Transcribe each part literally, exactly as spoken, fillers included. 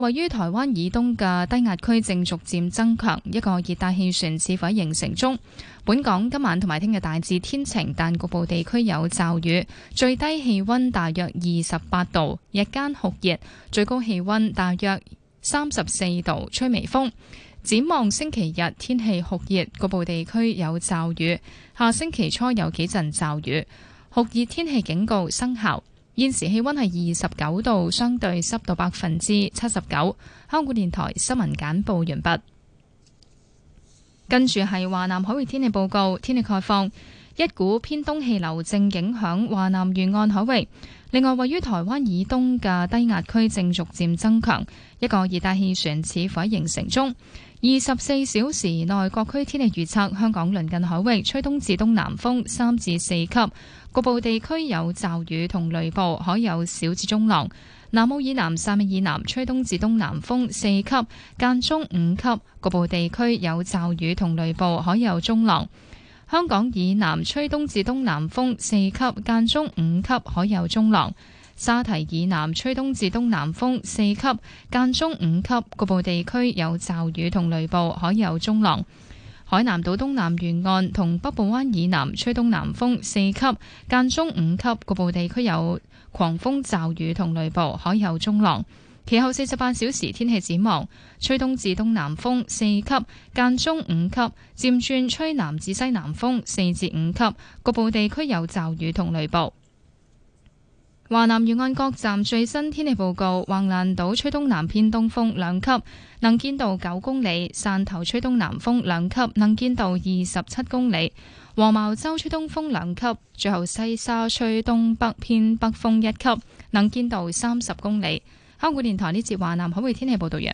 位於台灣以東嘅低壓區正逐漸增強，一個熱帶氣旋似乎喺形成中。本港今晚同埋聽日大致天晴，但局部地區有驟雨，最低氣溫大約二十八度，日間酷熱，最高氣溫大約三十四度，吹微風。展望星期日天氣酷熱，局部地區有驟雨，下星期初有幾陣驟雨，酷熱天氣警告生效。現時氣溫係二十九度，相對濕度百分之七十九。香港電台新聞簡報完畢。跟住係華南海域天氣報告，天氣概況，一股偏東氣流正影響華南沿岸海域。另外，位於台灣以東嘅低壓區正逐漸增強，一個熱帶氣旋似乎喺形成中。二十四小時內各區天氣預測：香港鄰近海域吹東至東南風三至四級，局部地區有驟雨同雷暴，海有小至中浪。南澳以南、汕尾以南吹東至東南風四級，間中五級，局部地區有驟雨同雷暴，海有中浪。香港以南吹東至東南風四級，間中五級，海有中浪。沙堤以南吹東至東南風四級，間中五級，局部地區有驟雨同雷暴，海有中浪。海南島東南沿岸同北部灣以南吹東南風四級，間中五級，局部地區有狂風驟雨同雷暴，海有中浪。其後四十八小時天氣展望：吹東至東南風四級，間中五級，漸轉吹南至西南風四至五級，局部地區有驟雨同雷暴。華南沿岸各站最新天氣報告：橫瀾島吹東南偏東風兩級，能見度九公里；汕頭吹東南風兩級，能見度二十七公里；黃茅洲吹東風兩級，最後西沙吹東北偏北風一級，能見度三十公里。香港電台呢節華南海域天氣報道完。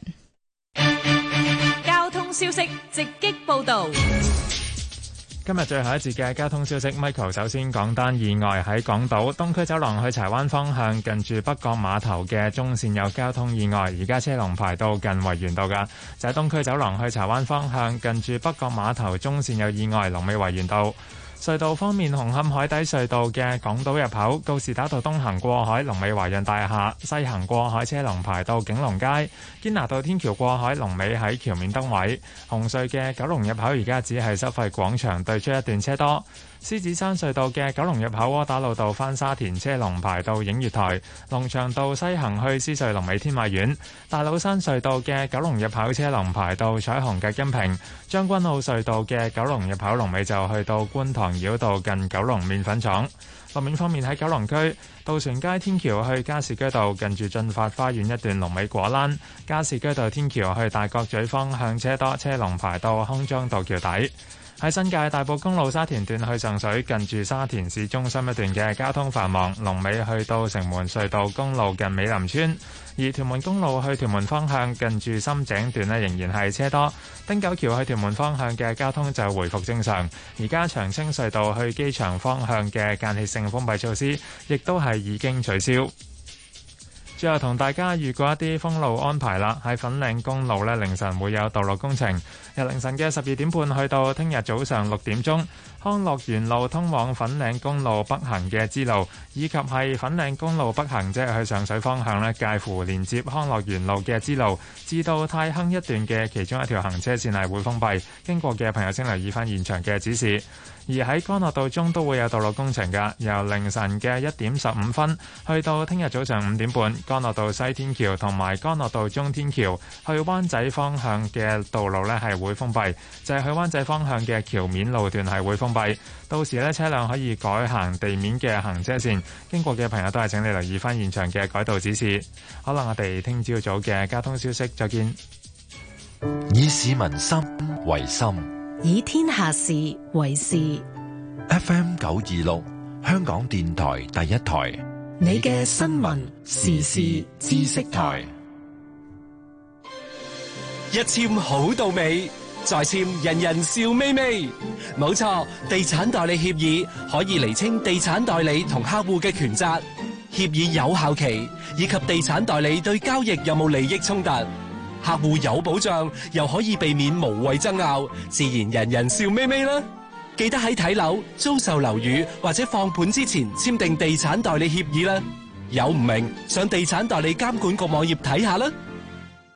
交通消息直擊報道。 今日最後一節嘅交通消息 ，Michael 首先講單意外喺港島東區走廊去柴灣方向，近住北角碼頭嘅中線有交通意外，而家車龍排到近維園道㗎。就喺東區走廊去柴灣方向，近住北角碼頭中線有意外，龍尾維園道。隧道方面，紅磡海底隧道嘅港島入口告士打道東行過海，龍尾華潤大廈；西行過海車龍排到景隆街。堅拿道天橋過海龍尾喺橋面燈位。紅隧嘅九龍入口而家只係收費廣場對出一段車多。獅子山隧道嘅九龍入口窩打老道返沙田車龍排到映月台。龍翔道西行去獅隧龍尾天馬苑。大老山隧道嘅九龍入口車龍排到彩虹嘅金屏。將軍澳隧道嘅九龍入口龍尾就去到觀塘繞道近九龍麵粉廠。路面方面喺九龍區渡船街天橋去加士居道近住駿發花園一段龍尾果欄。加士居道天橋去大角咀方向車多，車龍排到康莊道橋底。喺新界大埔公路沙田段去上水，近住沙田市中心一段嘅交通繁忙，龍尾去到城門隧道公路近美林村。而屯門公路去屯門方向，近住深井段呢仍然係車多。汀九橋去屯門方向嘅交通就回復正常。而家長青隧道去機場方向嘅間歇性封閉措施，亦都係已經取消。最後同大家預告一啲封路安排啦。喺粉嶺公路呢，凌晨會有道路工程。由凌晨嘅十二點半去到聽日早上六點鐘，康樂園路通往粉嶺公路北行嘅支路，以及係粉嶺公路北行即係去上水方向呢，介乎連接康樂園路嘅支路至到太坑一段嘅其中一條行車線係會封閉。經過嘅朋友請留意翻現場嘅指示。而喺干諾道中都會有道路工程㗎，由凌晨嘅一點十五分去到聽日早上五點半，干諾道西天橋同埋干諾道中天橋去灣仔方向嘅道路呢係會封閉，就係去灣仔方向嘅橋面路段係會封閉。到時呢，車輛可以改行地面嘅行車線，經過嘅朋友都係請你留意翻現場嘅改道指示。好啦，我哋聽朝早嘅交通消息再見。 以市民心為心， 以天下事為事。 F M 九二六，香港電台第一台， 你嘅新聞時事知識台。 一簽好到尾，再簽人人笑眯眯。冇錯，地產代理協議可以釐清地產代理同客戶嘅權責，協議有效期以及地產代理對交易有冇利益衝突。客戶有保障，又可以避免無謂爭拗，自然人人笑眯眯啦。記得喺睇樓、租售樓宇或者放盤之前簽訂地產代理協議啦。有唔明，上地產代理監管局網頁睇下啦。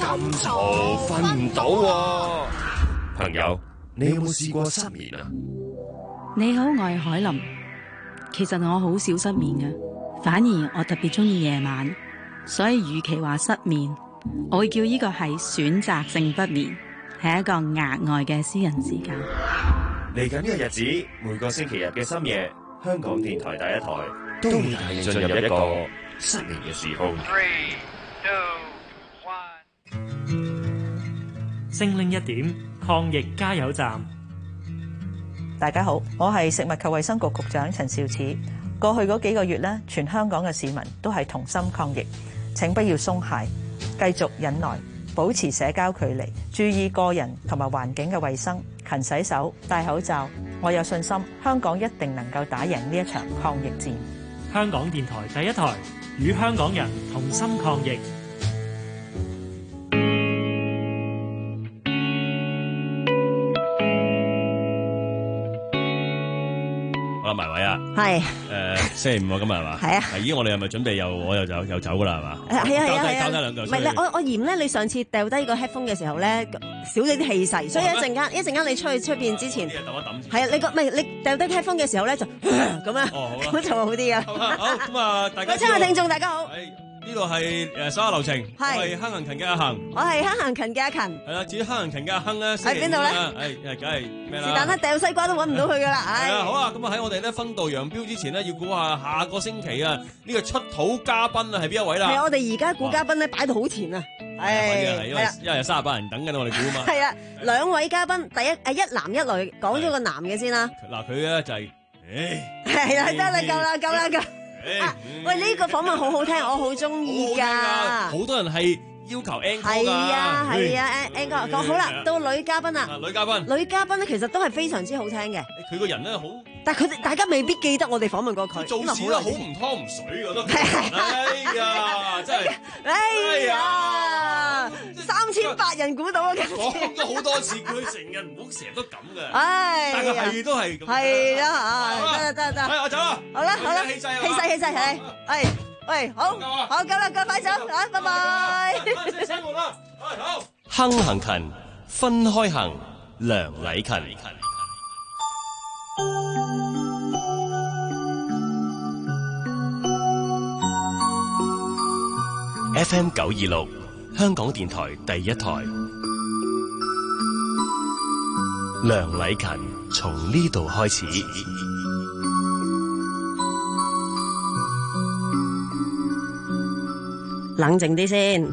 咁嘈，瞓唔到喎。 朋友，你有冇試過失眠啊？ 你好，我係海琳。其實我好少失眠嘅，反而我特別中意夜晚，所以與其話失眠，我會叫呢個係選擇性不眠，係一個額外嘅私人時間。 嚟緊呢個日子，每個星期日嘅深夜，香港電台第一台都會帶你進入一個失眠嘅時空。 精靈一點抗疫加油站。 大家好，我係食物及衛生局局長陳肇始。過去嗰幾個月咧，全香港嘅市民都係同心抗疫，請不要鬆懈，繼續忍耐，保持社交距離，注意個人同埋環境嘅衛生，勤洗手，戴口罩。我有信心，香港一定能夠打贏呢一場抗疫戰。 香港電台第一台，與香港人同心抗疫。 好啦，埋位啊！ 係誒，星期五啊，今日係嘛？ 係啊！ 咦，我哋係咪準備又我又走又走噶啦？係嘛？ 係啊係啊係啊！ 交低兩句。 唔係咧，我我嫌咧，你上次掉低個 headphone 嘅時候咧，少咗啲氣勢，所以一陣間一陣間你出去出邊之前， 抌一抌。 係啊，你個唔係你掉低 headphone 嘅時候咧，就咁樣，咁就好啲啊！ 好咁啊，大家。 各位親愛聽眾，大家好。 呢度係誒手下留情，我係坑行勤嘅阿恒， 我係坑行勤嘅阿勤。 係啦，至於坑行勤嘅阿亨咧， 喺邊度咧？ 誒，梗係咩啦？ 是但啦，掉西瓜都揾唔到佢噶啦。 係啊，好啊，咁啊喺我哋咧分道揚鑣之前呢，要估下下個星期啊呢個出土嘉賓啊係邊一位啦？ 係我哋而家估嘉賓咧擺到好前啊！ 係，因為因為有三十八人等緊我哋估啊嘛。 係啊，兩位嘉賓，第一誒一男一女，講咗個男嘅先啦。 嗱，佢咧就係，誒， 係啦，得啦，夠啦，夠啦，夠。啊！喂，呢個訪問好好聽，我好中意㗎。 好多人係要求 encore 㗎。 係啊，係啊，encore 講好啦，到女嘉賓啦。 女嘉賓， 女嘉賓咧，其實都係非常之好聽嘅。 佢個人咧好， 但係佢哋大家未必記得我哋訪問過佢。 做事咧好唔湯唔水㗎都。哎呀，真係， 哎呀，三千八人估到啊！ 講咗好多次，佢成日唔好成日都咁嘅。 唉， 但係係都係咁。 係啦，啊，得得得。 係我走啦。 好啦好啦， 氣勢氣勢氣勢係，係，喂，好，好夠啦，夠快走啊，拜拜。 生活啦，好。 坑行勤，分開行，梁禮勤。F M 九二六，香港電台第一台。梁禮勤從呢度開始。 冷靜啲先。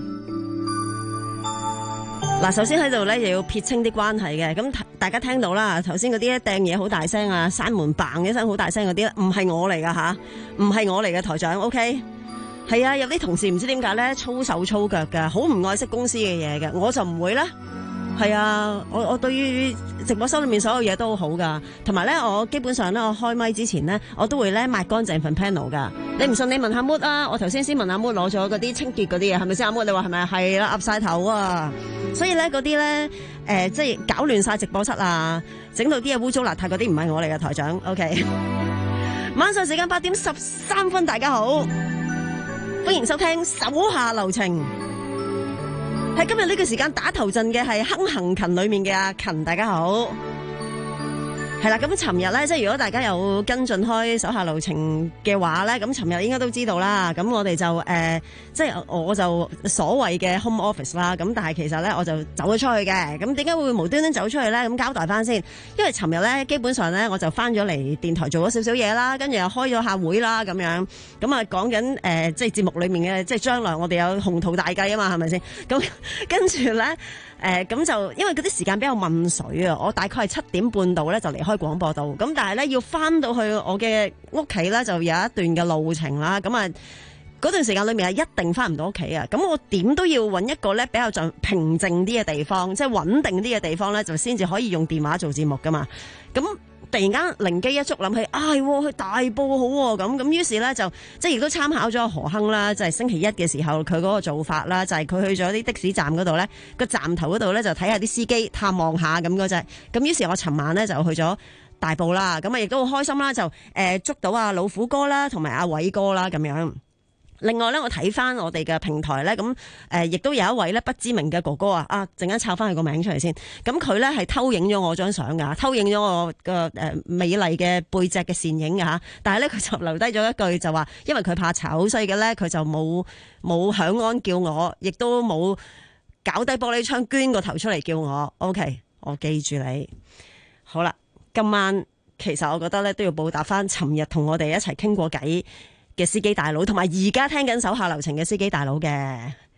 嗱，首先喺度咧，又要撇清啲關係嘅。咁大家聽到啦，頭先嗰啲掟嘢好大聲啊，閂門嘭一聲好大聲嗰啲咧，唔係我嚟噶吓，唔係我嚟嘅台長 ，OK？ 係啊，有啲同事唔知點解咧，粗手粗腳噶，好唔愛惜公司嘅嘢嘅，我就唔會啦。係啊，我我對於直播室裏面所有嘢都好好噶，同埋咧，我基本上咧，我開麥之前咧，我都會咧抹乾淨份 panel 噶。你唔信你問下 Mood 啊，我頭先先問阿 Mood 攞咗嗰啲清潔嗰啲嘢，係咪先？阿 Mood 你話係咪？係啦，岌晒頭啊！所以咧嗰啲咧，誒、呃，即係搞亂晒直播室啊，整到啲嘢污糟邋遢嗰啲，唔係我嚟嘅台長。OK， 晚上時間八點十三分，大家好，歡迎收聽手下留情。喺今日呢個時間打頭陣嘅係坑行勤裏面嘅阿勤，大家好。係啦，咁尋日咧，即係如果大家有跟進開手下留情嘅話咧，咁尋日應該都知道啦。咁我哋就誒、呃，即係我就所謂嘅 home office 啦。咁但係其實咧，我就走咗出去嘅。咁點解會無端端走出去咧？咁交代翻先，因為尋日咧，基本上咧，我就翻咗嚟電台做咗少少嘢啦，跟住又開咗下會啦，咁樣咁啊講緊誒，即係節目裏面嘅，即係將來我哋有宏圖大計啊嘛，係咪先？咁跟住咧。誒咁、呃、就因為嗰啲時間比較問水啊，我大概係七點半度咧就離開廣播道，咁但係咧要翻到去我嘅屋企咧就有一段嘅路程啦，咁啊嗰段時間裏面係一定翻唔到屋企啊，咁我點都要揾一個咧比較就平靜啲嘅地方，即係穩定啲嘅地方咧，就先至可以用電話做節目噶嘛，咁。突然間靈機一觸，諗起，唉、哎，去大埔好咁，咁於是咧就即係亦都參考咗何亨啦，就係、是、星期一嘅時候佢嗰個做法啦，就係、是、佢去咗啲的士站嗰度咧，個站頭嗰度咧就睇下啲司機探望下咁嗰隻，咁於是我尋晚咧就去咗大埔啦，咁啊亦都好開心啦，就誒、呃、捉到阿老虎哥啦，同埋阿偉哥啦咁樣。 另外咧，我睇翻我哋嘅平台咧，咁誒亦都有一位咧不知名嘅哥哥啊，啊陣間抄翻佢個名出嚟先。咁佢咧係偷影咗我張相㗎，偷影咗我個誒美麗嘅背脊嘅倩影㗎嚇。但係咧佢就留低咗一句就話，因為佢怕醜，所以嘅咧佢就冇冇響安叫我，亦都冇搞低玻璃窗捐個頭出嚟叫我。OK， 我記住你。好啦，今晚其實我覺得咧都要報答翻尋日同我哋一齊傾過偈嘅司機大佬，同埋而家聽緊手下留情嘅司機大佬嘅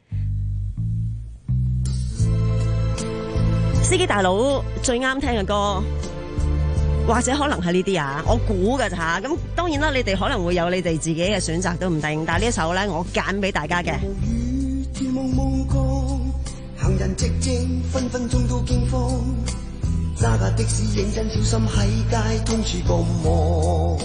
司機大佬最啱聽嘅歌，或者可能係呢啲啊，我估㗎咋。咁當然啦，你哋可能會有你哋自己嘅選擇都唔定，但係呢一首咧我揀俾大家嘅。 天蒙蒙光，行人寂靜，分分鐘都驚慌，揸架的士認真小心喺街通處咁望，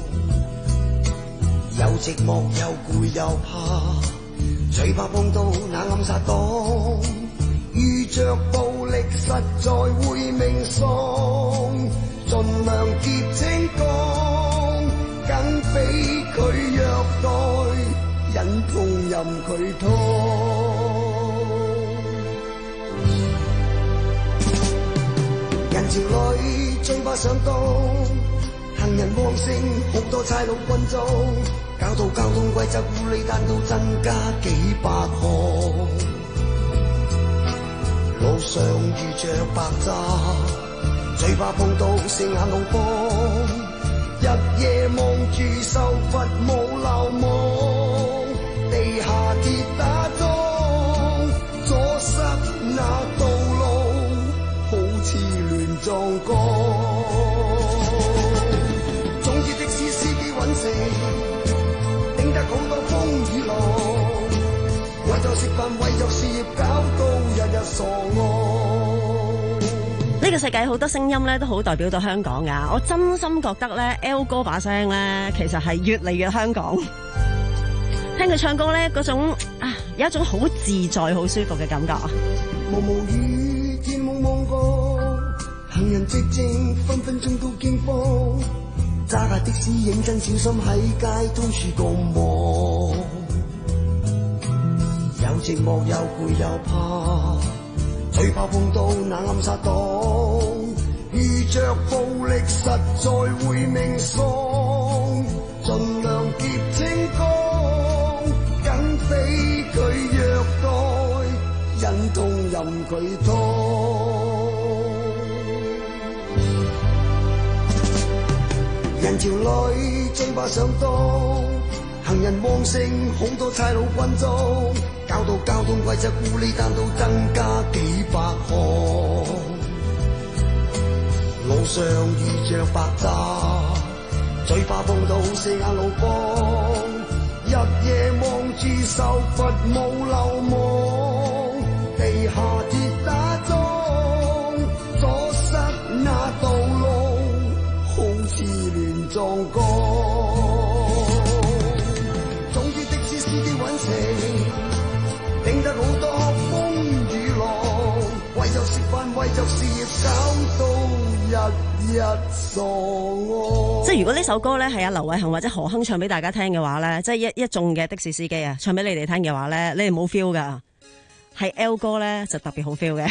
又寂寞又攰又怕，最怕碰到那暗殺黨，遇着暴力實在會命喪，盡量結清講，梗俾佢虐待，忍痛任佢拖。人潮裏最怕上當，行人旺盛，好多差佬軍裝，搞到交通規則烏哩單都增加幾百項。路上遇着白渣，最怕碰到四眼老幫，日夜望住受罰冇流亡，地下鐵打樁，阻塞那道路，好似亂撞江。頂得好多風雨浪，為咗食飯為咗事業搞到日日傻戇。 呢個世界好多聲音咧都好代表到香港噶，我真心覺得咧 L 哥把聲咧其實係越嚟越香港。聽佢唱歌咧嗰種啊有一種好自在好舒服嘅感覺啊。 毛毛雨天蒙蒙光，行人寂靜分分鐘都驚慌，揸架的士認真小心喺街通處咁望，又寂寞又攰又怕，最怕碰到那暗殺黨，遇着暴力實在會命喪，盡量結清講，梗俾佢虐待，忍痛任佢拖。人潮裏最怕上當，行人旺盛，好多差佬軍裝，搞到交通規則烏哩單都增加幾百項。路上遇着白渣，最怕碰到四眼老幫，日夜望住受罰冇流亡，地下鐵打樁，阻塞那道路，好似亂撞江。總之的士司機揾食，頂得好多風雨浪，為咗食飯為咗事業搞到日日傻戇。 即係如果呢首歌咧係阿劉偉恒或者何鏗唱俾大家聽嘅話咧，即係一一眾嘅的士司機啊唱俾你哋聽嘅話咧，你哋冇 feel 噶，係 L 歌咧就特別好 feel 嘅。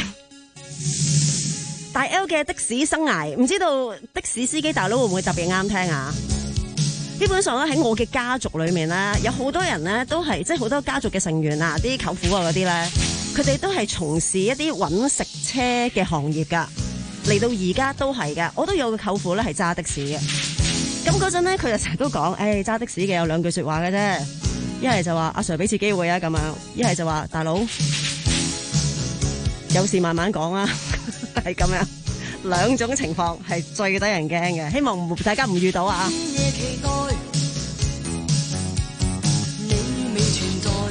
大 L 嘅的士生涯，唔知道的士司機大佬會唔會特別啱聽啊？基本上咧喺我嘅家族裏面咧，有好多人咧都係即係好多家族嘅成員啊，啲舅父啊嗰啲咧，佢哋都係從事一啲揾食車嘅行業噶，嚟到而家都係噶。我都有個舅父咧係揸的士嘅，咁嗰陣咧佢就成日都講，誒揸的士嘅有兩句說話嘅啫，一係就話阿 Sir 俾次機會啊咁樣，一係就話大佬有事慢慢講啊。係咁樣，兩種情況係最得人驚嘅，希望大家唔遇到啊！ 夜期待你未存在，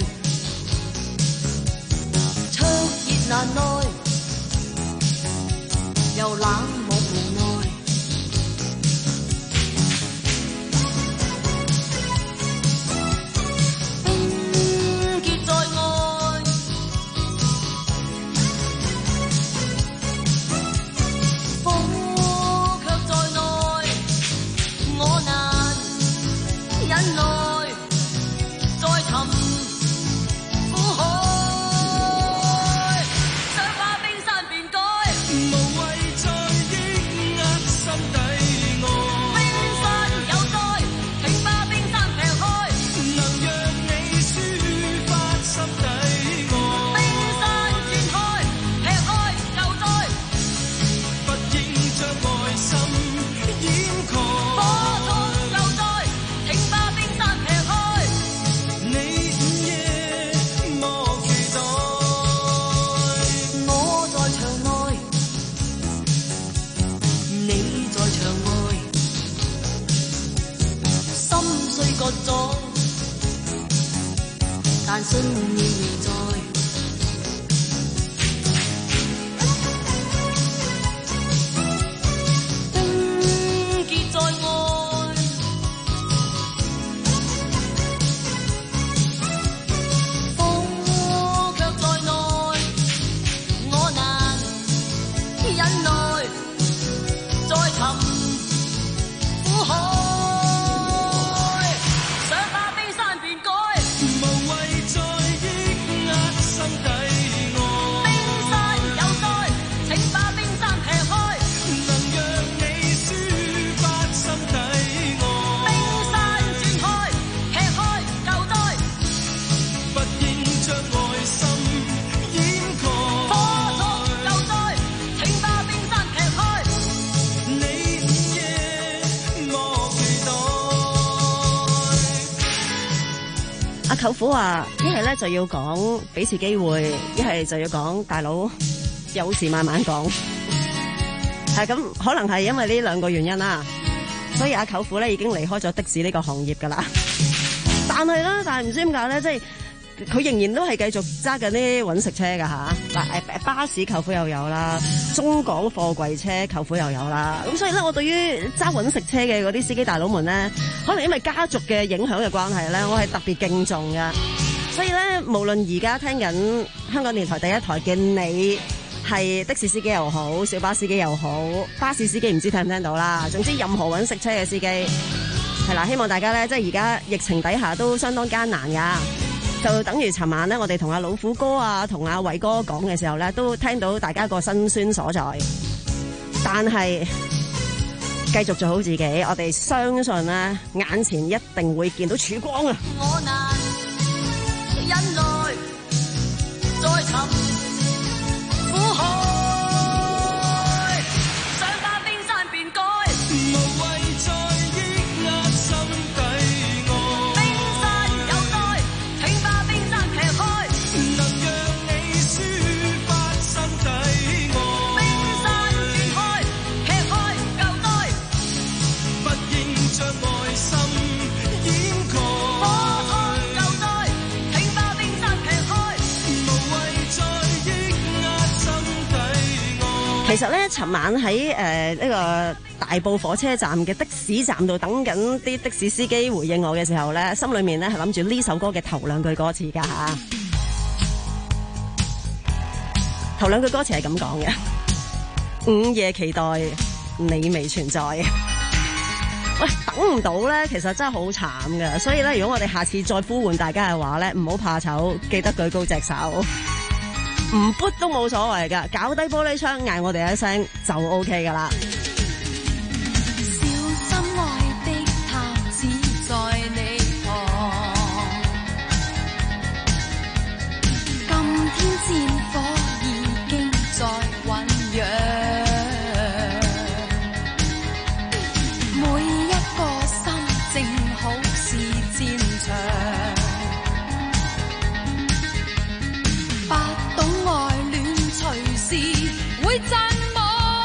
灼熱難耐，又冷漠無奈，冰結在愛，忍耐，再尋。 舅父話一係咧就要講俾次機會，一係就要講大佬有事慢慢講。係咁，可能係因為呢兩個原因啦，所以阿舅父咧已經離開咗的士呢個行業噶啦。但係咧，但係唔知點解咧，即係佢仍然都係繼續揸緊啲搵食車噶吓。嗱，誒巴士舅父又有啦，中港貨櫃車舅父又有啦。咁所以咧，我對於揸搵食車嘅嗰啲司機大佬們咧，可能因為家族嘅影響嘅關係咧，我係特別敬重噶。所以咧，無論而家聽緊香港電台第一台嘅你，係的士司機又好，小巴司機又好，巴士司機唔知聽唔聽到啦。總之任何搵食車嘅司機係啦，希望大家咧，即係而家疫情底下都相當艱難噶。就等於尋晚咧，我哋同阿老虎哥啊，同阿偉哥講嘅時候咧，都聽到大家個辛酸所在。但係繼續做好自己，我哋相信咧，眼前一定會見到曙光啊！ 我難忍耐，再尋苦海，想把冰山變改，無謂再抑壓心底愛。冰山有災，請把冰山劈開，能讓你抒發心底愛。冰山斷開，劈開舊災，不應將愛心掩蓋。火燙舊災，請把冰山劈開，無謂再抑壓心底愛。 其實咧，尋晚喺誒呢個大埔火車站嘅的，的士站度等緊啲的士司機回應我嘅時候咧，心裏面咧係諗住呢首歌嘅頭兩句歌詞噶吓。頭兩句歌詞係咁講嘅：午夜期待你未存在。喂，等唔到咧，其實真係好慘噶。所以咧，如果我哋下次再呼喚大家嘅話咧，唔好怕醜，記得舉高隻手。唔撥都冇所謂噶，搞低玻璃窗嗌我哋一聲就 OK 噶啦。 小心愛的他只在你旁，今天戰火已經在醞釀，每一個心正好是戰場。不懂愛戀隨時會陣亡，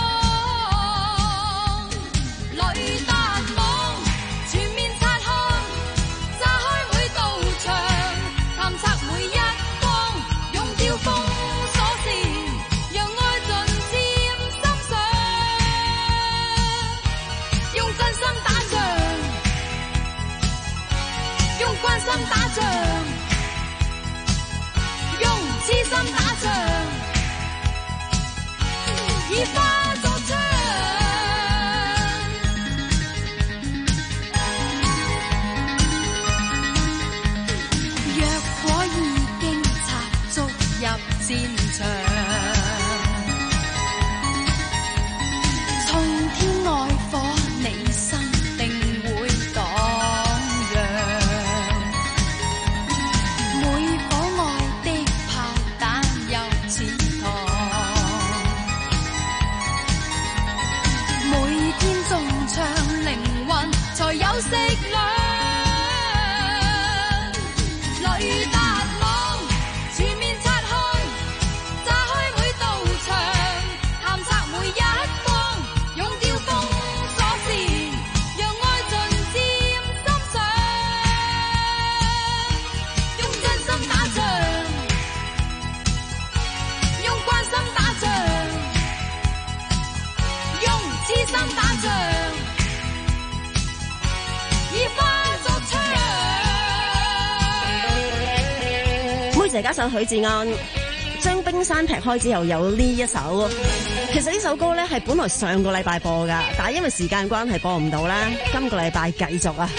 雷達網全面擦看，炸開每道牆，探測每一方，用掉封鎖線，讓愛盡佔心上，用真心打仗，用關心打仗。痴心打仗，已化作槍。若果已經插足入戰場，從天愛火，你心定會蕩漾。每顆愛的才有食量，雷達網全面擦看，炸開每道牆，探測每一方，用掉封鎖線，讓愛盡佔心上，用真心打仗，用關心打仗，用痴心打仗。妹姐加上許志安將冰山劈開之後有呢一首，其實呢首歌咧係本來上個禮拜播噶，但係因為時間關係播唔到啦，今個禮拜繼續啊！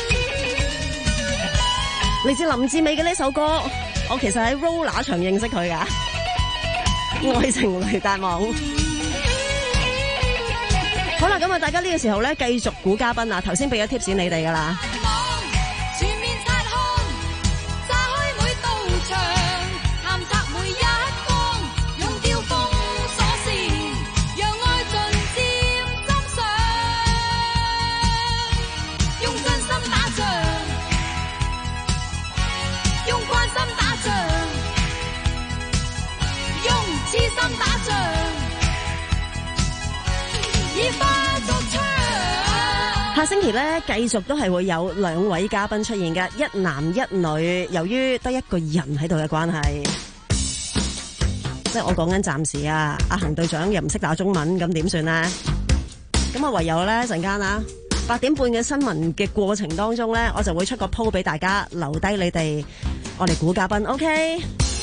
嚟自林志美嘅呢首歌，我其實喺 Roller 場認識佢噶，《愛情雷達網》。好啦，咁啊，大家呢個時候咧繼續估嘉賓啊，頭先俾咗 tips 你哋噶啦。用關痴心打仗，以花作槍。 下星期咧，繼續都係會有兩位嘉賓出現嘅，一男一女。由於得一個人喺度嘅關係，即係我講緊暫時啊，阿恒隊長又唔識打中文，咁點算呢？咁啊，唯有咧陣間啊，八點半嘅新聞嘅過程當中咧，我就會出個鋪俾大家留低你哋，我哋估嘉賓 ，OK？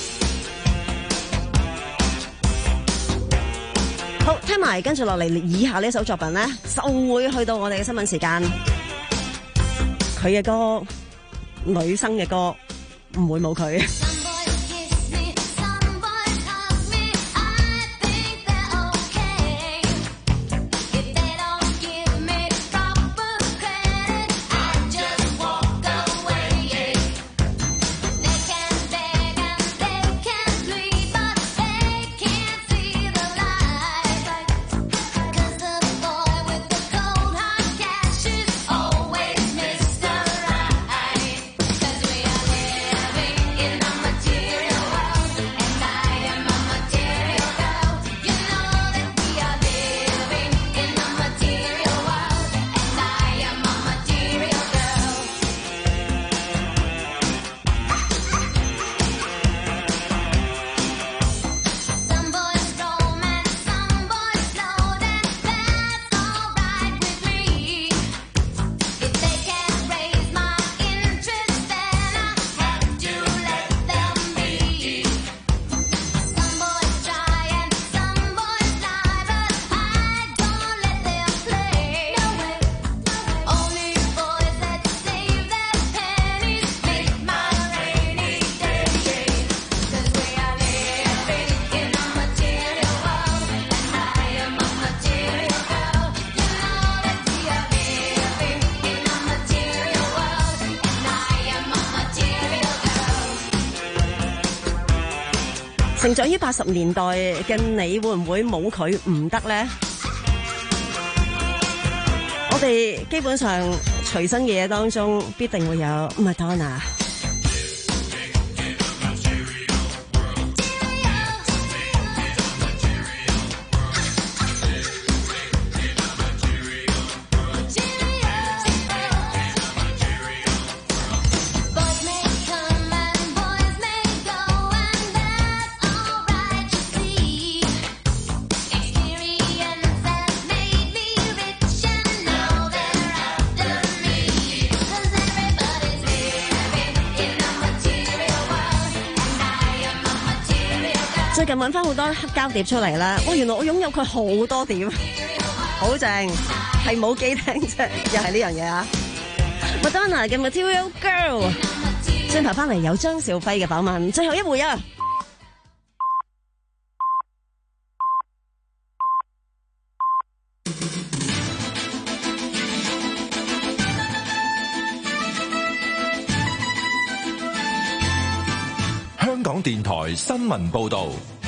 好，聽埋跟住落嚟以下呢首作品咧，就會去到我哋嘅新聞時間。佢嘅歌，女生嘅歌，唔會冇佢。成長於八十年代嘅你，會唔會冇佢唔得呢？我哋基本上隨身嘅嘢當中，必定會有麥當娜。最近揾翻好多黑膠碟出嚟啦！哇，原來我擁有佢好多碟，好正，係冇機聽啫，又係呢樣嘢啊！麥當娜嘅 Material Girl， 轉頭翻嚟有張兆輝嘅訪問，最後一回啊！ 香港電台新聞報道，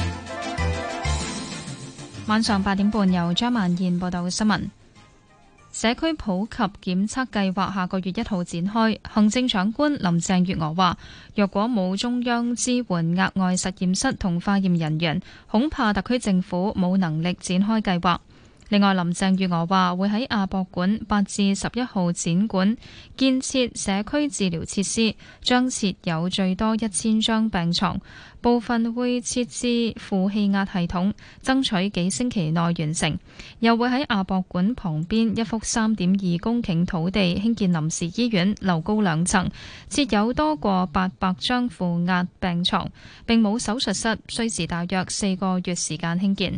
晚上八點半由張曼燕報道新聞。社區普及檢測計劃下個月一號展開，行政長官林鄭月娥話，若果冇中央支援額外實驗室同化驗人員，恐怕特區政府冇能力展開計劃。另外，林鄭月娥話會喺亞博館八至十一號展館建設社區治療設施，將設有最多一千張病床，部分會設置負氣壓系統，爭取幾星期內完成。又會喺亞博館旁邊一幅三點二公頃土地興建臨時醫院，樓高兩層，設有多過八百張負壓病床，並冇手術室，需時大約四個月時間興建。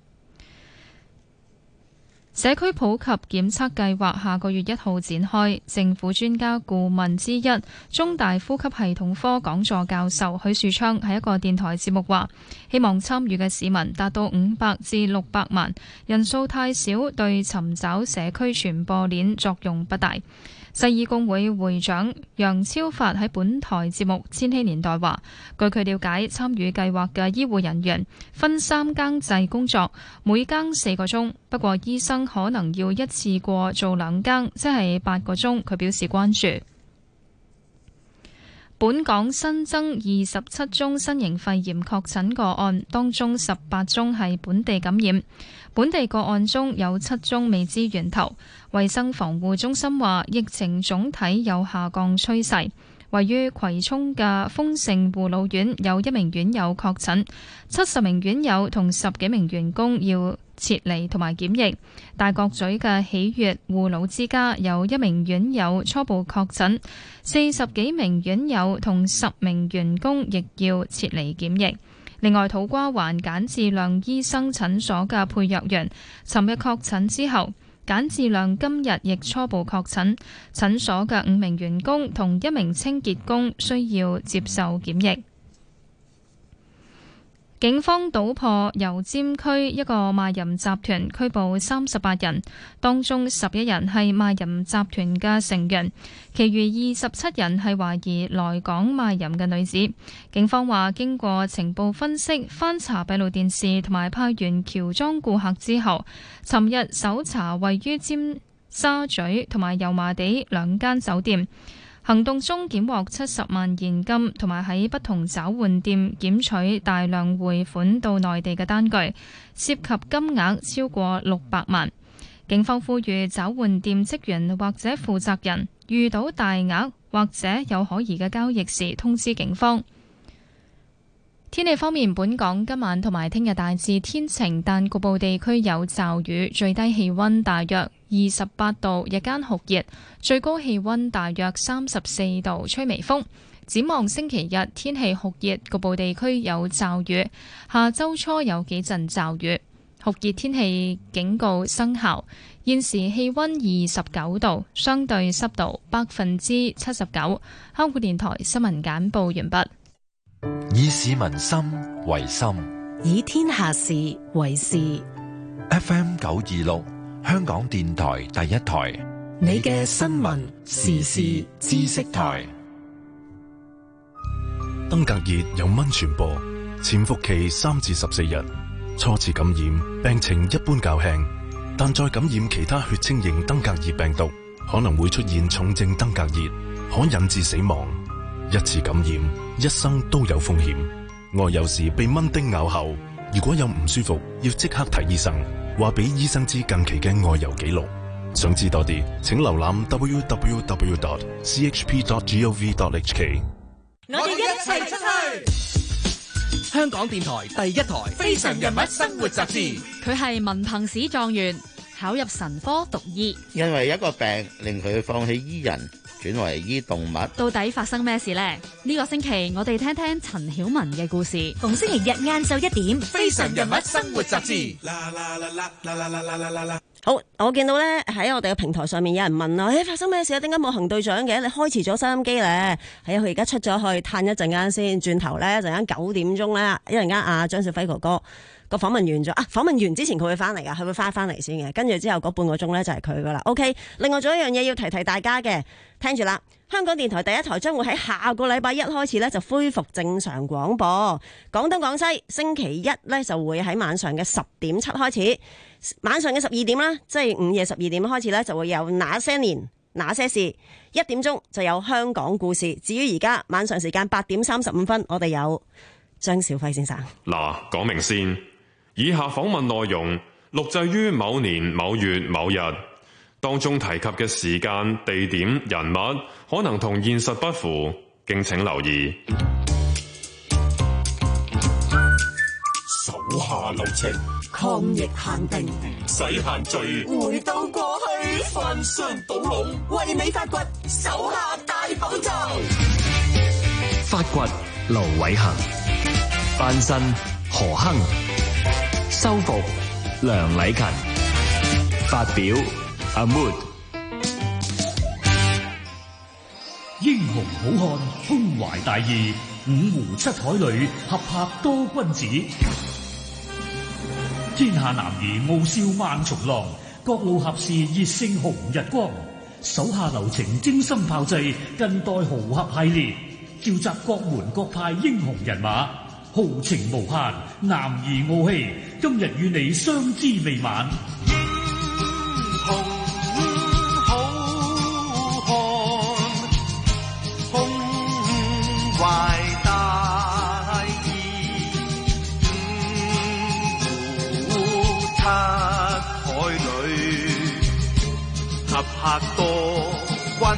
社區普及檢測計劃下個月一號展開，政府專家顧問之一、中大呼吸系統科講座教授許樹昌喺一個電台節目話，希望參與嘅市民達到五百至六百萬，人數太少對尋找社區傳播鏈作用不大。西醫工會會長楊超發喺本台節目《千禧年代》話，據佢了解，參與計劃嘅醫護人員分三更制工作，每更四個鐘。不過醫生可能要一次過做兩更，即係八個鐘。佢表示關注。 本港新增二十七宗新型肺炎確診個案，當中十八宗係本地感染。本地個案中有七宗未知源頭。衛生防護中心話，疫情總體有下降趨勢。位於葵涌嘅豐盛護老院有一名院友確診，七十名院友同十幾名員工要撤離同埋檢疫。大角咀嘅喜悅護老之家有一名院友初步確診，四十幾名院友同十名員工亦要撤離檢疫。另外，土瓜灣簡志亮醫生診所嘅配藥員尋日確診之後，簡志亮今日亦初步確診，診所嘅五名員工同一名清潔工需要接受檢疫。警方搗破油尖區一個賣淫集團，拘捕三十八人，當中十一人係賣淫集團嘅成員，其餘二十七人係懷疑來港賣淫嘅女子。警方話，經過情報分析、翻查閉路電視同埋派員喬裝顧客之後，尋日搜查位於尖沙咀同埋油麻地兩間酒店。行動中檢獲七十萬現金，同埋喺不同找換店檢取大量匯款到內地嘅單據，涉及金額超過六百萬。警方呼籲找換店職員或者負責人遇到大額或者有可疑嘅交易時，通知警方。天氣方面，本港今晚同埋聽日大致天晴，但局部地區有驟雨，最低氣溫大約二十八度，日間酷熱，最高氣溫大約三十四度，吹微風。展望星期日天氣酷熱，局部地區有驟雨，下周初有幾陣驟雨，酷熱天氣警告生效。現時氣溫二十九度，相對濕度百分之七十九。香港電台新聞簡報完畢。 以市民心為心， 以天下事為事。 F M 九二六，香港電台第一台， 你嘅新聞時事知識台。 登革熱由蚊傳播，潛伏期三至十四日，初次感染病情一般較輕，但再感染其他血清型登革熱病毒，可能會出現重症登革熱，可引致死亡。一次感染，一生都有風險。外遊時被蚊叮咬後，如果有唔舒服，要即刻睇醫生，話俾醫生知近期嘅外遊記錄。想知多啲，請瀏覽 double-u double-u double-u dot c h p dot gov dot h k。 我哋一齊出去！ 香港電台第一台《非常人物生活雜誌》， 佢係文憑試狀元，考入神科讀醫， 因為一個病令佢放棄醫人，轉為醫動物。 到底發生咩事呢？呢個星期我哋聽聽陳曉文嘅故事。 逢星期日晏晝一點，《 非常人物生活雜誌》。 好，我見到咧喺我哋嘅平台上面有人問啊，誒、欸、發生咩事啊？點解冇行隊長嘅？你開遲咗收音機咧？係啊，佢而家出咗去嘆一陣間先，轉頭咧陣間九點鐘咧，一陣間阿張小輝哥哥個訪問完咗啊，訪問完之前佢會翻嚟噶，佢會翻翻嚟先嘅，跟住之後嗰半個鐘咧就係佢噶啦。OK， 另外仲有一樣嘢要提提大家嘅，聽住啦。香港電台第一台將會喺下個禮拜一開始咧就恢復正常廣播，廣東廣西星期一咧就會喺晚上嘅十點七開始。晚上嘅十二點啦，即係午夜十二點開始咧，就會有那些年那些事。一點鐘就有香港故事。至於而家晚上時間八點三十五分，我哋有張小輝先生。 嗱，講明先，以下訪問內容錄製於某年某月某日，當中提及嘅時間、地點、人物可能同現實不符，敬請留意。 手下留情，抗疫限定，使限聚，回到過去，翻箱倒籠，為你發掘手下大寶藏。 發掘盧偉恒，翻身何亨，修復梁禮勤，發表阿 Mood。 英雄好漢，胸懷大義，五湖七海裏合拍多君子。天下男兒傲笑萬重浪，各路俠士熱勝紅日光。手下留情，精心炮製近代豪俠系列，召集各門各派英雄人馬，豪情無限，男兒傲氣。今日與你相知未晚。 英雄好漢，胸海裏，及客多君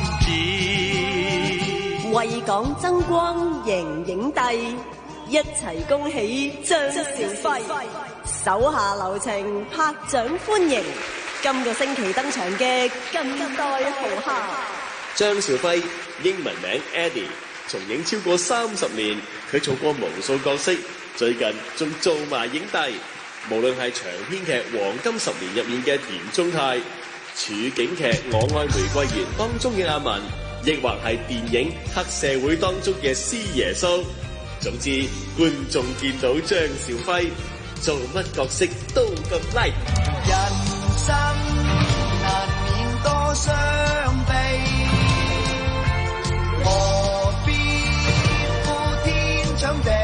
子。 為港爭光，迎影帝，一齊恭喜張兆輝，手下留情，拍掌歡迎。今個星期登場嘅近代豪俠張兆輝，英文名 Eddie， 從影超過三十年，佢做過無數角色，最近仲做埋影帝。無論係長篇劇《黃金十年》入面嘅田中泰，處境劇《我愛玫瑰園》當中嘅阿文，亦或係電影《黑社會》當中嘅師爺蘇。總之，觀眾見到張兆輝做乜角色都咁 like。 人生難免多傷悲，何必呼天搶地？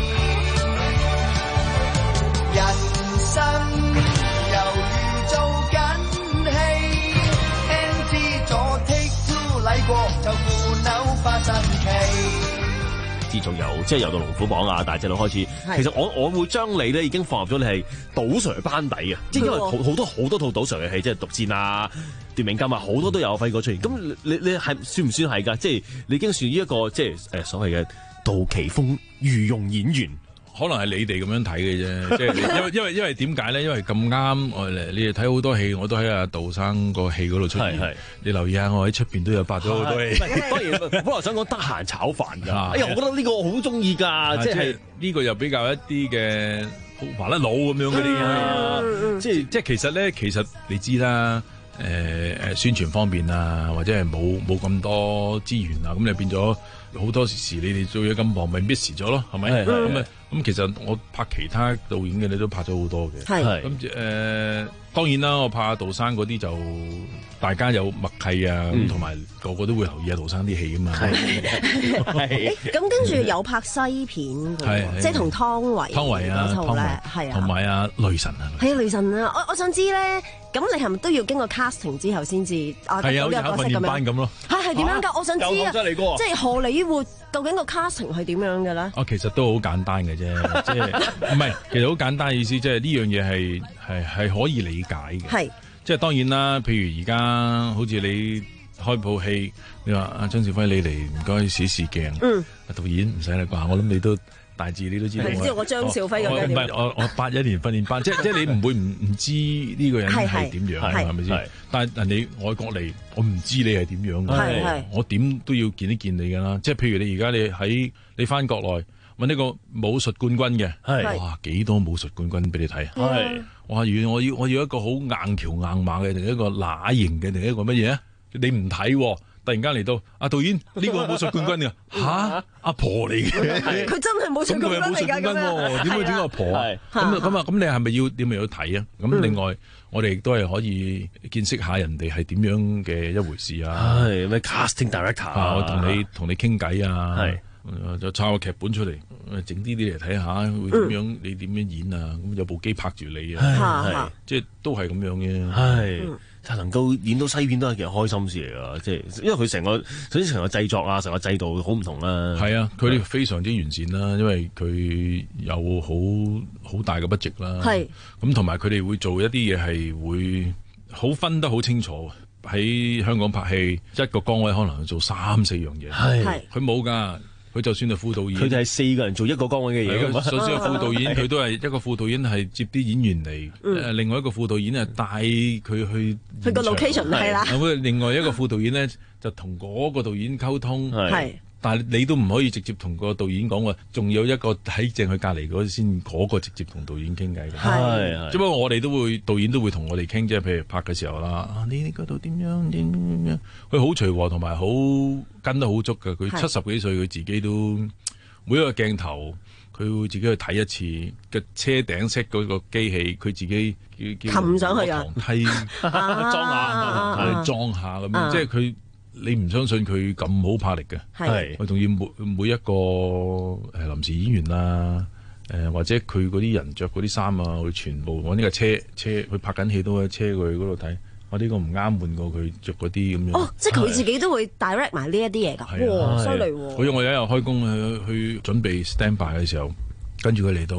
人生猶如做緊戲 ，N T 咗 take two 禮過就扶扭化神奇。 自從由即係由到龍虎榜啊大隻佬開始，其實我我會將你咧已經放入咗你係賭 Sir 班底啊，即係因為好好多好多套賭 Sir 嘅戲，即係毒戰啊、奪命金啊，好多都有輝哥出現。咁你你係算唔算係㗎？即係你已經算於一個即係誒所謂嘅杜琪峰御用演員。 可能係你哋咁樣睇嘅啫，即係因為因為因為點解咧？因為咁啱我哋你哋睇好多戲，我都喺阿杜生個戲嗰度出現。你留意下，我喺出邊都有拍咗好多戲。 當然，本來想講得閒炒飯㗎。哎呀，我覺得呢個我好中意㗎，即係呢個又比較一啲嘅麻甩佬咁樣嗰啲。即係即係其實咧，其實你知啦。誒、呃、誒宣傳方面啊，或者係冇冇咁多資源啊，咁你變咗好多時你哋做嘢咁忙，咪 miss 咗咯，係咪？咁啊咁其實我拍其他導演嘅你都拍咗好多嘅，咁誒、呃、當然啦，我拍阿杜生嗰啲就大家有默契啊，咁同埋個個都會留意阿杜生啲戲㗎嘛。 係咁跟住有拍西片嘅，即係同湯唯湯唯啊， 嗰套咧，係啊， 同埋阿雷神啊， 係啊，雷神啊，我我想知咧。咁你係咪都要經過 casting 之後先至啊？ 係啊，好似考訓練班咁咯。 係係點樣㗎？我想知啊！即係荷里活究竟個 casting 係點樣嘅咧？ 啊，其實都好簡單嘅啫，即係唔係？其實好簡單嘅意思，即係呢樣嘢係係係可以理解嘅。係，即係當然啦。譬如而家好似你開部戲，你話阿張兆輝你嚟唔該試試鏡。嗯。導演唔使啦啩，我諗你都。大致你都知道， 知道我張兆輝咁樣點？ 唔係我我八一年訓練班，即即係你唔會唔唔知呢個人係點樣，係咪先？但係你外國嚟，我唔知你係點樣嘅，我點都要見一見你㗎啦。即係譬如你而家你喺你翻國內揾呢個武術冠軍嘅，哇幾多武術冠軍俾你睇？係哇！如果我要我要一個好硬橋硬馬嘅，定一個乸型嘅，定一個乜嘢啊？你唔睇喎。突然間嚟到，阿導演呢個武術冠軍㗎吓，阿婆嚟嘅， 佢真係武術冠軍嚟㗎， 點解點解阿婆啊？咁啊咁啊咁，你係咪要點咪要睇啊？咁另外，我哋亦都係可以見識下人哋係點樣嘅一回事啊！ 係咩 casting director 啊？我同你同你傾偈啊，係就抄個劇本出嚟，整啲啲嚟睇下，會點樣？你點樣演啊？咁有部機拍住你啊，即係都係咁樣嘅， 係。就能夠演到西片都係其實開心事嚟噶，即係因為佢成個首先成個製作啊，成個制度好唔同啦。 係啊，佢哋非常之完善啦，因為佢有好好大嘅 budget啦。係咁，同埋佢哋會做一啲嘢係會好分得好清楚。喺香港拍戲，一個崗位可能做三四樣嘢。係佢冇噶。佢就算係副導演， 佢哋係四個人做一個崗位嘅嘢。 首先個副導演佢都係一個副導演，係接啲演員嚟。誒，另外一個副導演係帶佢去去個 location 係啦。 咁另外一個副導演咧就同嗰個導演溝通。係，但係你都唔可以直接同個導演講喎，仲有一個喺正佢隔離嗰先嗰個直接同導演傾偈嘅。係，只不過我哋都會導演都會同我哋傾，即係譬如拍嘅時候啦，啊你嗰度點樣點樣點樣，佢好隨和同埋好。跟得好足㗎，佢七十幾歲，佢自己都每一個鏡頭，佢會自己去睇一次嘅車頂式嗰個機器，佢自己叫擒上去啊， 係裝下，裝下咁樣，即係佢你唔相信佢咁好魄力嘅，係佢仲要每每一個誒臨時演員啦，誒或者佢嗰啲人着嗰啲衫啊，佢全部揾呢個車車，佢拍緊戲都喺車佢嗰度睇。我呢個唔啱換過佢着嗰啲咁樣。 哦，即係佢自己都會 direct 埋呢一啲嘢㗎。哇，犀利喎！ 好似我有一日開工去去準備 stand by 嘅時候，跟住佢嚟到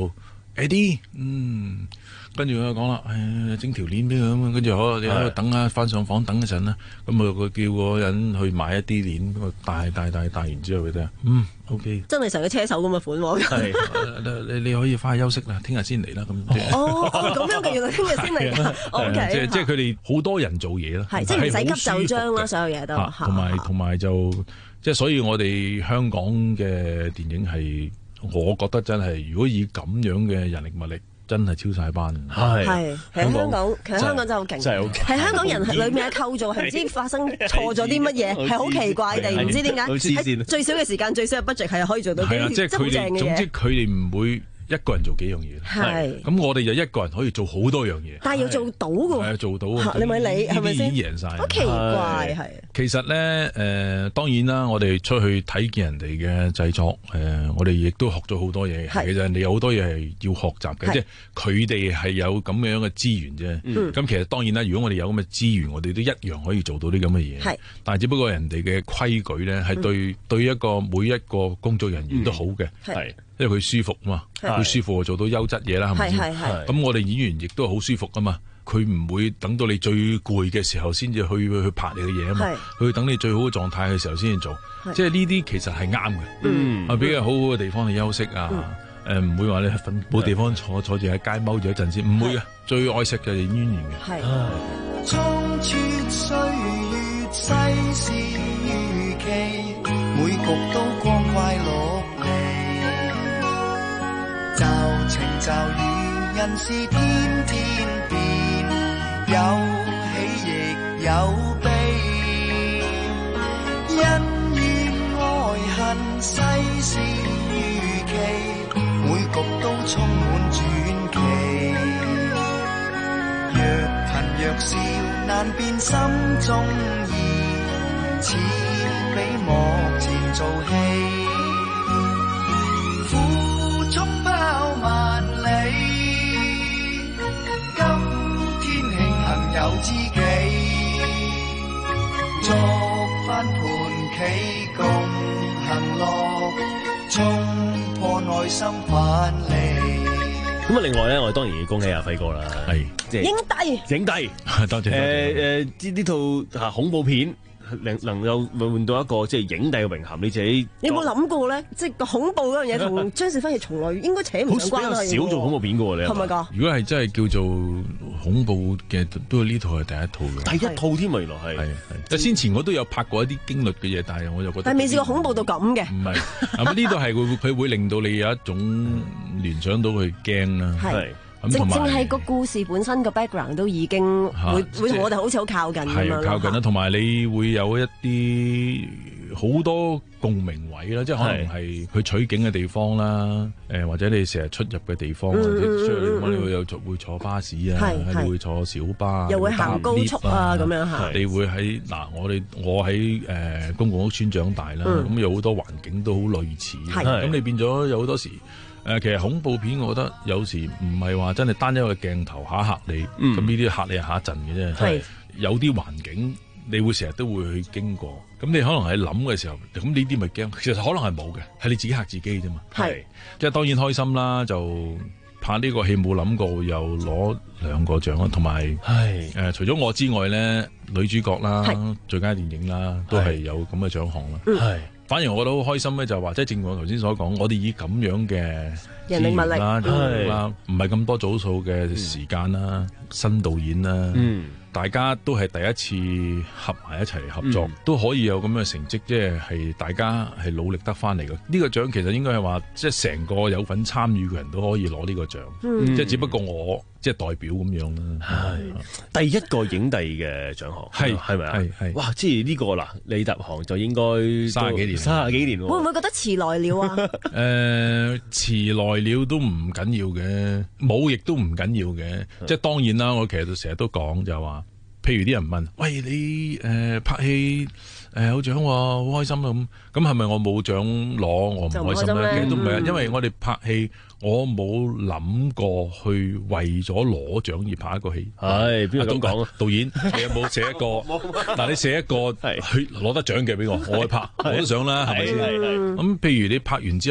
Eddie，嗯。跟住佢講啦，誒整條鏈俾佢咁，跟住好，你喺度等下，翻上房等一陣啦。咁啊，佢叫個人去買一啲鏈，咁啊帶帶帶帶完之後佢哋，嗯 ，OK， 真係成個車手咁嘅款喎。 係，你你可以翻去休息啦，聽日先嚟啦。咁哦，咁樣嘅，原來聽日先嚟。O K， 即係即係佢哋好多人做嘢啦， 係即係唔使急就章啦，所有嘢都。 同埋同埋就即係，所以我哋香港嘅電影係，我覺得真係，如果以咁樣嘅人力物力。真係超晒班， 係係喺香港，其實香港真係好勁， 真係好勁。 係香港人裏面嘅構造係唔知發生錯咗啲乜嘢，係好奇怪地，唔知點解喺最少嘅時間、最少嘅 budget 係可以做到啲即係佢哋，總之佢哋唔會一個人做幾樣嘢， 係咁我哋就一個人可以做好多樣嘢， 但係要做到嘅喎， 做到你咪你係咪先？ 已經贏晒， 好奇怪係。 其實咧，誒當然啦，我哋出去睇見人哋嘅製作，誒我哋亦都學咗好多嘢。其實人哋有好多嘢係要學習嘅，即係佢哋係有咁樣嘅資源啫。咁其實當然啦，如果我哋有咁嘅資源，我哋都一樣可以做到啲咁嘅嘢。係，但係只不過人哋嘅規矩咧，係對對一個每一個工作人員都好嘅。係。因為佢舒服嘛，佢舒服就做到優質嘢啦，係咪先？咁我哋演員亦都好舒服噶嘛，佢唔會等到你最攰嘅時候先至去去拍你嘅嘢啊嘛，佢等你最好嘅狀態嘅時候先至做，即係呢啲其實係啱嘅，嗯，啊俾個好好嘅地方你休息啊，誒唔會話你瞓冇地方坐坐住喺街踎住一陣先，唔會嘅，最愛惜嘅係演員嘅。係。 衝穿歲月世事如棋，每局都光怪陸離。就情就雨，人事天天變，有喜亦有悲，恩怨愛恨世事如棋，每局都充滿傳奇。若貧若笑，難辨心中意，似比幕前做戲。萬里，今天慶幸有知己，作翻盤棋共行樂，衝破內心藩籬。 咁啊，另外咧，我哋當然要恭喜阿輝哥啦，係即係影帝， 影帝， 多謝。誒誒，呢呢套嚇恐怖片。能能夠換到一個即係影帝嘅榮銜，你自己你有冇諗過咧？即係個恐怖嗰樣嘢同張兆輝係從來應該扯唔上關係。 好少做恐怖片嘅喎，你係咪㗎？ 如果係真係叫做恐怖嘅，不過呢套係第一套嘅。 第一套添，原來係係係。先前我都有拍過一啲驚慄嘅嘢，但係我就覺得但係未試過恐怖到咁嘅。 唔係，咁呢度係會佢會令到你有一種聯想到佢驚啦。係。 正正係個故事本身個 background 都已經會會同我哋好似好靠近咁樣咯。 係靠近啦，同埋你會有一啲好多共鳴位啦，即係可能係佢取景嘅地方啦，誒或者你成日出入嘅地方，或者出嚟你會有坐會坐巴士啊，你會坐小巴， 又會行高速啊咁樣嚇。 你會喺嗱我哋我喺誒公共屋邨長大啦，咁有好多環境都好類似，咁你變咗有好多時。誒，其實恐怖片，我覺得有時唔係話真係單一個鏡頭嚇一嚇你，咁呢啲嚇你嚇一陣嘅啫。係有啲環境，你會成日都會去經過，咁你可能喺諗嘅時候，咁呢啲咪驚？其實可能係冇嘅，係你自己嚇自己啫嘛。係，即係當然開心啦，就拍呢個戲冇諗過又攞兩個獎啦，同埋誒除咗我之外咧，女主角啦、最佳電影啦，都係有咁嘅獎項啦。係。反而我覺得好開心咧，就係話即係正如我頭先所講，我哋以咁樣嘅人力物力啦，啦，唔係咁多組數嘅時間啦，嗯、新導演啦，嗯、大家都係第一次合埋一齊合作，嗯、都可以有咁嘅成績，即係係大家係努力得翻嚟嘅。呢、呢個獎其實應該係話，即係成個有份參與嘅人都可以攞呢個獎，嗯、即係只不過我。即係代表咁樣啦， 係第一個影帝嘅獎項，係係咪啊？係係哇！即係呢個嗱，你入行就應該三十幾年，三十幾年喎。 會唔會覺得遲來了啊？ 誒，遲來了都唔緊要嘅，冇亦都唔緊要嘅。即係當然啦，我其實都成日都講就係話，譬如啲人問，喂你誒拍戲誒有獎喎，好開心啊咁。咁係咪我冇獎攞我唔開心咧？其實都唔係啊，因為我哋拍戲。我冇諗過去為咗攞獎而拍一個戲。 係邊個咁講啊？ 導演，你有冇寫一個？但你寫一個去攞得獎嘅俾我，我去拍，我都想啦，係咪先？咁譬如你拍完之後，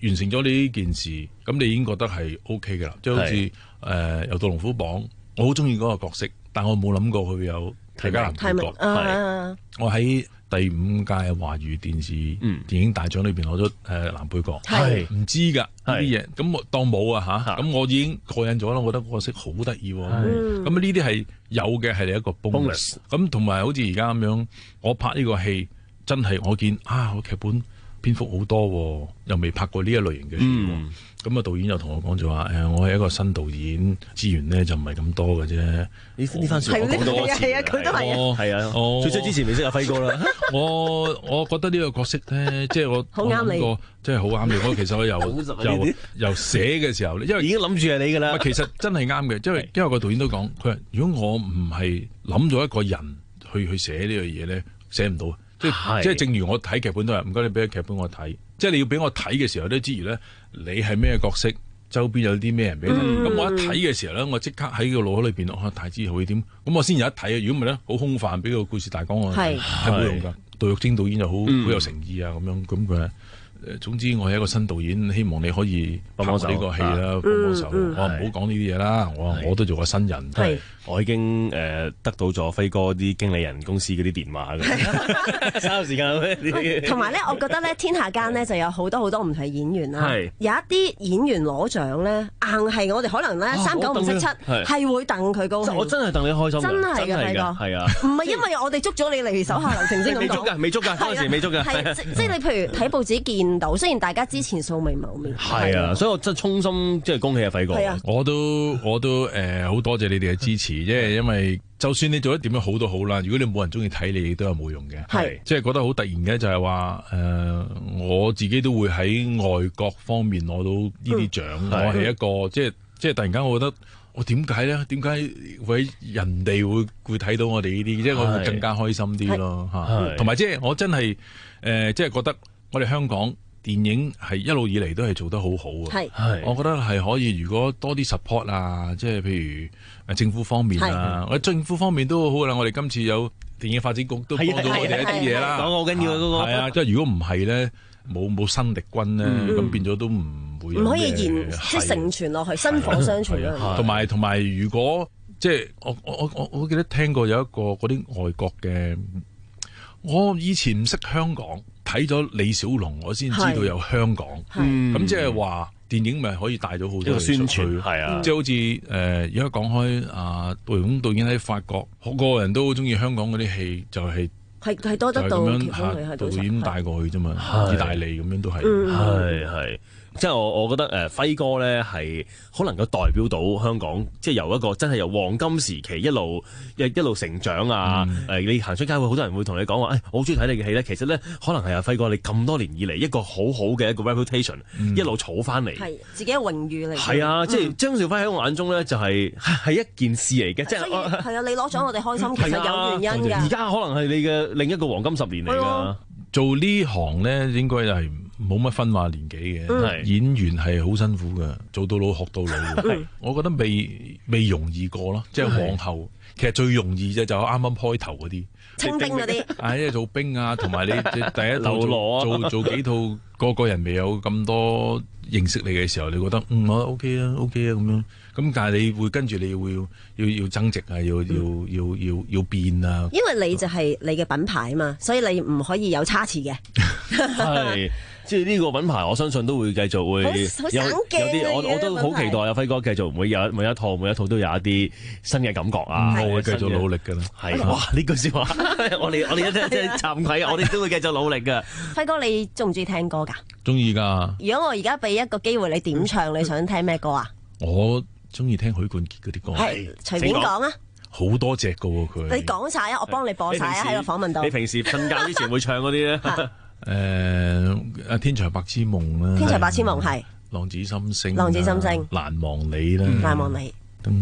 完成咗你呢件事，咁你已經覺得係 O K 嘅啦。即係好似誒又到龍虎榜，我好中意嗰個角色，但我冇諗過佢會有最佳男配角。係我喺第五屆華語電視電影大獎裏邊攞咗誒男配角，係唔知㗎呢啲嘢，咁我當冇啊嚇，咁我已經過癮咗啦，我覺得個角色好得意喎，咁呢啲係有嘅係你一個 bonus，咁同埋好似而家咁樣，我拍呢個戲真係我見啊，個劇本篇幅好多，又未拍過呢一類型嘅戲，咁啊導演又同我講就話誒，我係一個新導演，資源咧就唔係咁多嘅啫。呢呢番説話我講多次， 係啊，佢都係係啊，最最之前未識阿輝哥啦。 我我覺得呢個角色咧，即係我好啱你， 即係好啱你。我其實我由由由寫嘅時候咧，因為已經諗住係你㗎啦。 其實真係啱嘅，因為因為個導演都講，佢話如果我唔係諗咗一個人去去寫呢樣嘢咧，寫唔到。即係即係，正如我睇劇本都係，唔該你俾個劇本我睇。即係你要俾我睇嘅時候咧，之餘咧，你係咩角色，周邊有啲咩人俾你睇。咁、嗯、我一睇嘅時候咧，我即刻喺個腦海裏邊，我大致會點？咁我先有一睇啊！如果唔係咧，好空泛，俾個故事大綱我係冇用㗎。杜玉晶導演就好好、嗯、有誠意啊，咁樣咁佢。誒，總之我係一個新導演，希望你可以幫幫手呢個戲啦，幫幫手。我唔好講呢啲嘢啦，我我都做個新人。 係，我已經誒得到咗輝哥啲經理人公司嗰啲電話嘅，稍後時間。 同埋咧，我覺得咧，天下間咧就有好多好多唔同嘅演員啦。有一啲演員攞獎咧，硬係我哋可能咧三九唔識七，係會戥佢高興。 我真係戥你開心， 真係嘅輝哥，係啊，唔係因為我哋捉咗你嚟手下留情先咁講。 未捉㗎，未捉㗎，嗰陣時未捉㗎。 係即係你譬如睇報紙見到，雖然大家之前素未謀面， 係啊，所以我真係衷心即係恭喜阿輝哥。 我都我都誒好多謝你哋嘅支持，即係因為就算你做得點樣好都好啦，如果你冇人中意睇你，都係冇用嘅。係即係覺得好突然嘅就係話誒，我自己都會喺外國方面攞到呢啲獎，我係一個即係即係突然間我覺得我點解咧？點解會人哋會會睇到我哋呢啲？即係我會更加開心啲咯嚇。同埋即係我真係誒，即係覺得我哋香港電影係一路以嚟都係做得好好啊！係，我覺得係可以，如果多啲 support 啊，即係譬如政府方面啊，我政府方面都好啦。我哋今次有電影發展局都幫到我哋一啲嘢啦。講好緊要嗰個係啊，即係如果唔係咧，冇冇新力軍咧，咁、嗯、變咗都唔會唔可以延即係承傳落去，薪火相傳咯。 同埋同埋，如果即係我我我我記得聽過有一個嗰啲外國嘅，我以前唔識香港。睇咗李小龍，我先知道有香港，咁即係話電影咪可以帶咗好多宣傳，係啊，即係好似誒而家講開啊，杜琪峰導演喺法國，個人都好中意香港嗰啲戲，就係係係多得到咁樣導演帶過去啫嘛，意大利咁樣都係， 係係。即係我，我覺得誒輝哥咧係好能夠代表到香港，即係由一個真係由黃金時期一路一一路成長啊！誒、嗯呃，你行出街會好多人會同你講話，誒，我好中意睇你嘅戲咧。其實咧，可能係阿輝哥你咁多年以嚟一個好好嘅一個 reputation，嗯、一路儲翻嚟， 係自己嘅榮譽嚟。 係啊，嗯、即係張兆輝喺我眼中咧就係係一件事嚟嘅，即係係啊，你攞獎我哋開心，其實有原因㗎。 而家可能係你嘅另一個黃金十年嚟㗎。 做呢行咧，應該就係冇乜分話年紀嘅，嗯、演員係好辛苦嘅，做到老學到老。嗯、我覺得未未容易過咯，即係往後，其實最容易嘅就啱啱開頭嗰啲清兵嗰啲， 啊，即係做兵啊，同埋你第一套做做做幾套，個個人未有咁多認識你嘅時候，你覺得嗯我 OK 啊 OK 啊咁樣，咁但係你會跟住你會要要要增值啊，要、嗯、要要要要變啊， 因為你就係你嘅品牌啊嘛，所以你唔可以有差池嘅。 係。即係呢個品牌，我相信都會繼續會有有啲，我我都好期待啊！輝哥繼續會有每一套每一套都有一啲新嘅感覺啊！ 我會繼續努力㗎啦。 係哇！呢句説話，我哋我哋一真係慚愧啊！我哋都會繼續努力㗎。 輝哥，你中唔中意聽歌㗎？ 中意㗎。 如果我而家俾一個機會你點唱，你想聽咩歌啊？ 我中意聽許冠傑嗰啲歌。 係隨便講啊！ 好多隻㗎喎佢。 你講晒啊！我幫你播晒啊！喺個訪問度。 你平時瞓覺之前會唱嗰啲咧？ 誒，啊！天才白痴夢啦， 天才白痴夢係浪子心聲， 浪子心聲， 難忘你啦， 難忘你。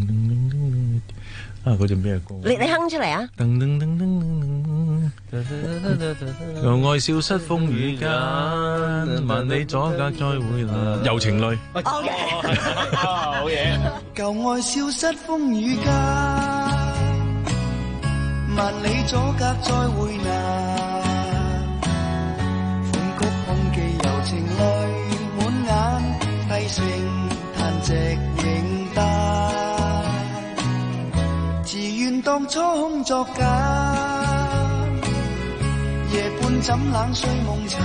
啊，嗰隻咩歌？ 你你哼出嚟啊！ 由愛消失風雨間，萬里阻隔再會來，柔情淚。 好嘅， 好嘢。 舊愛消失風雨間，萬里阻隔再會難。情淚滿眼當初空作假，夜半枕冷睡夢殘，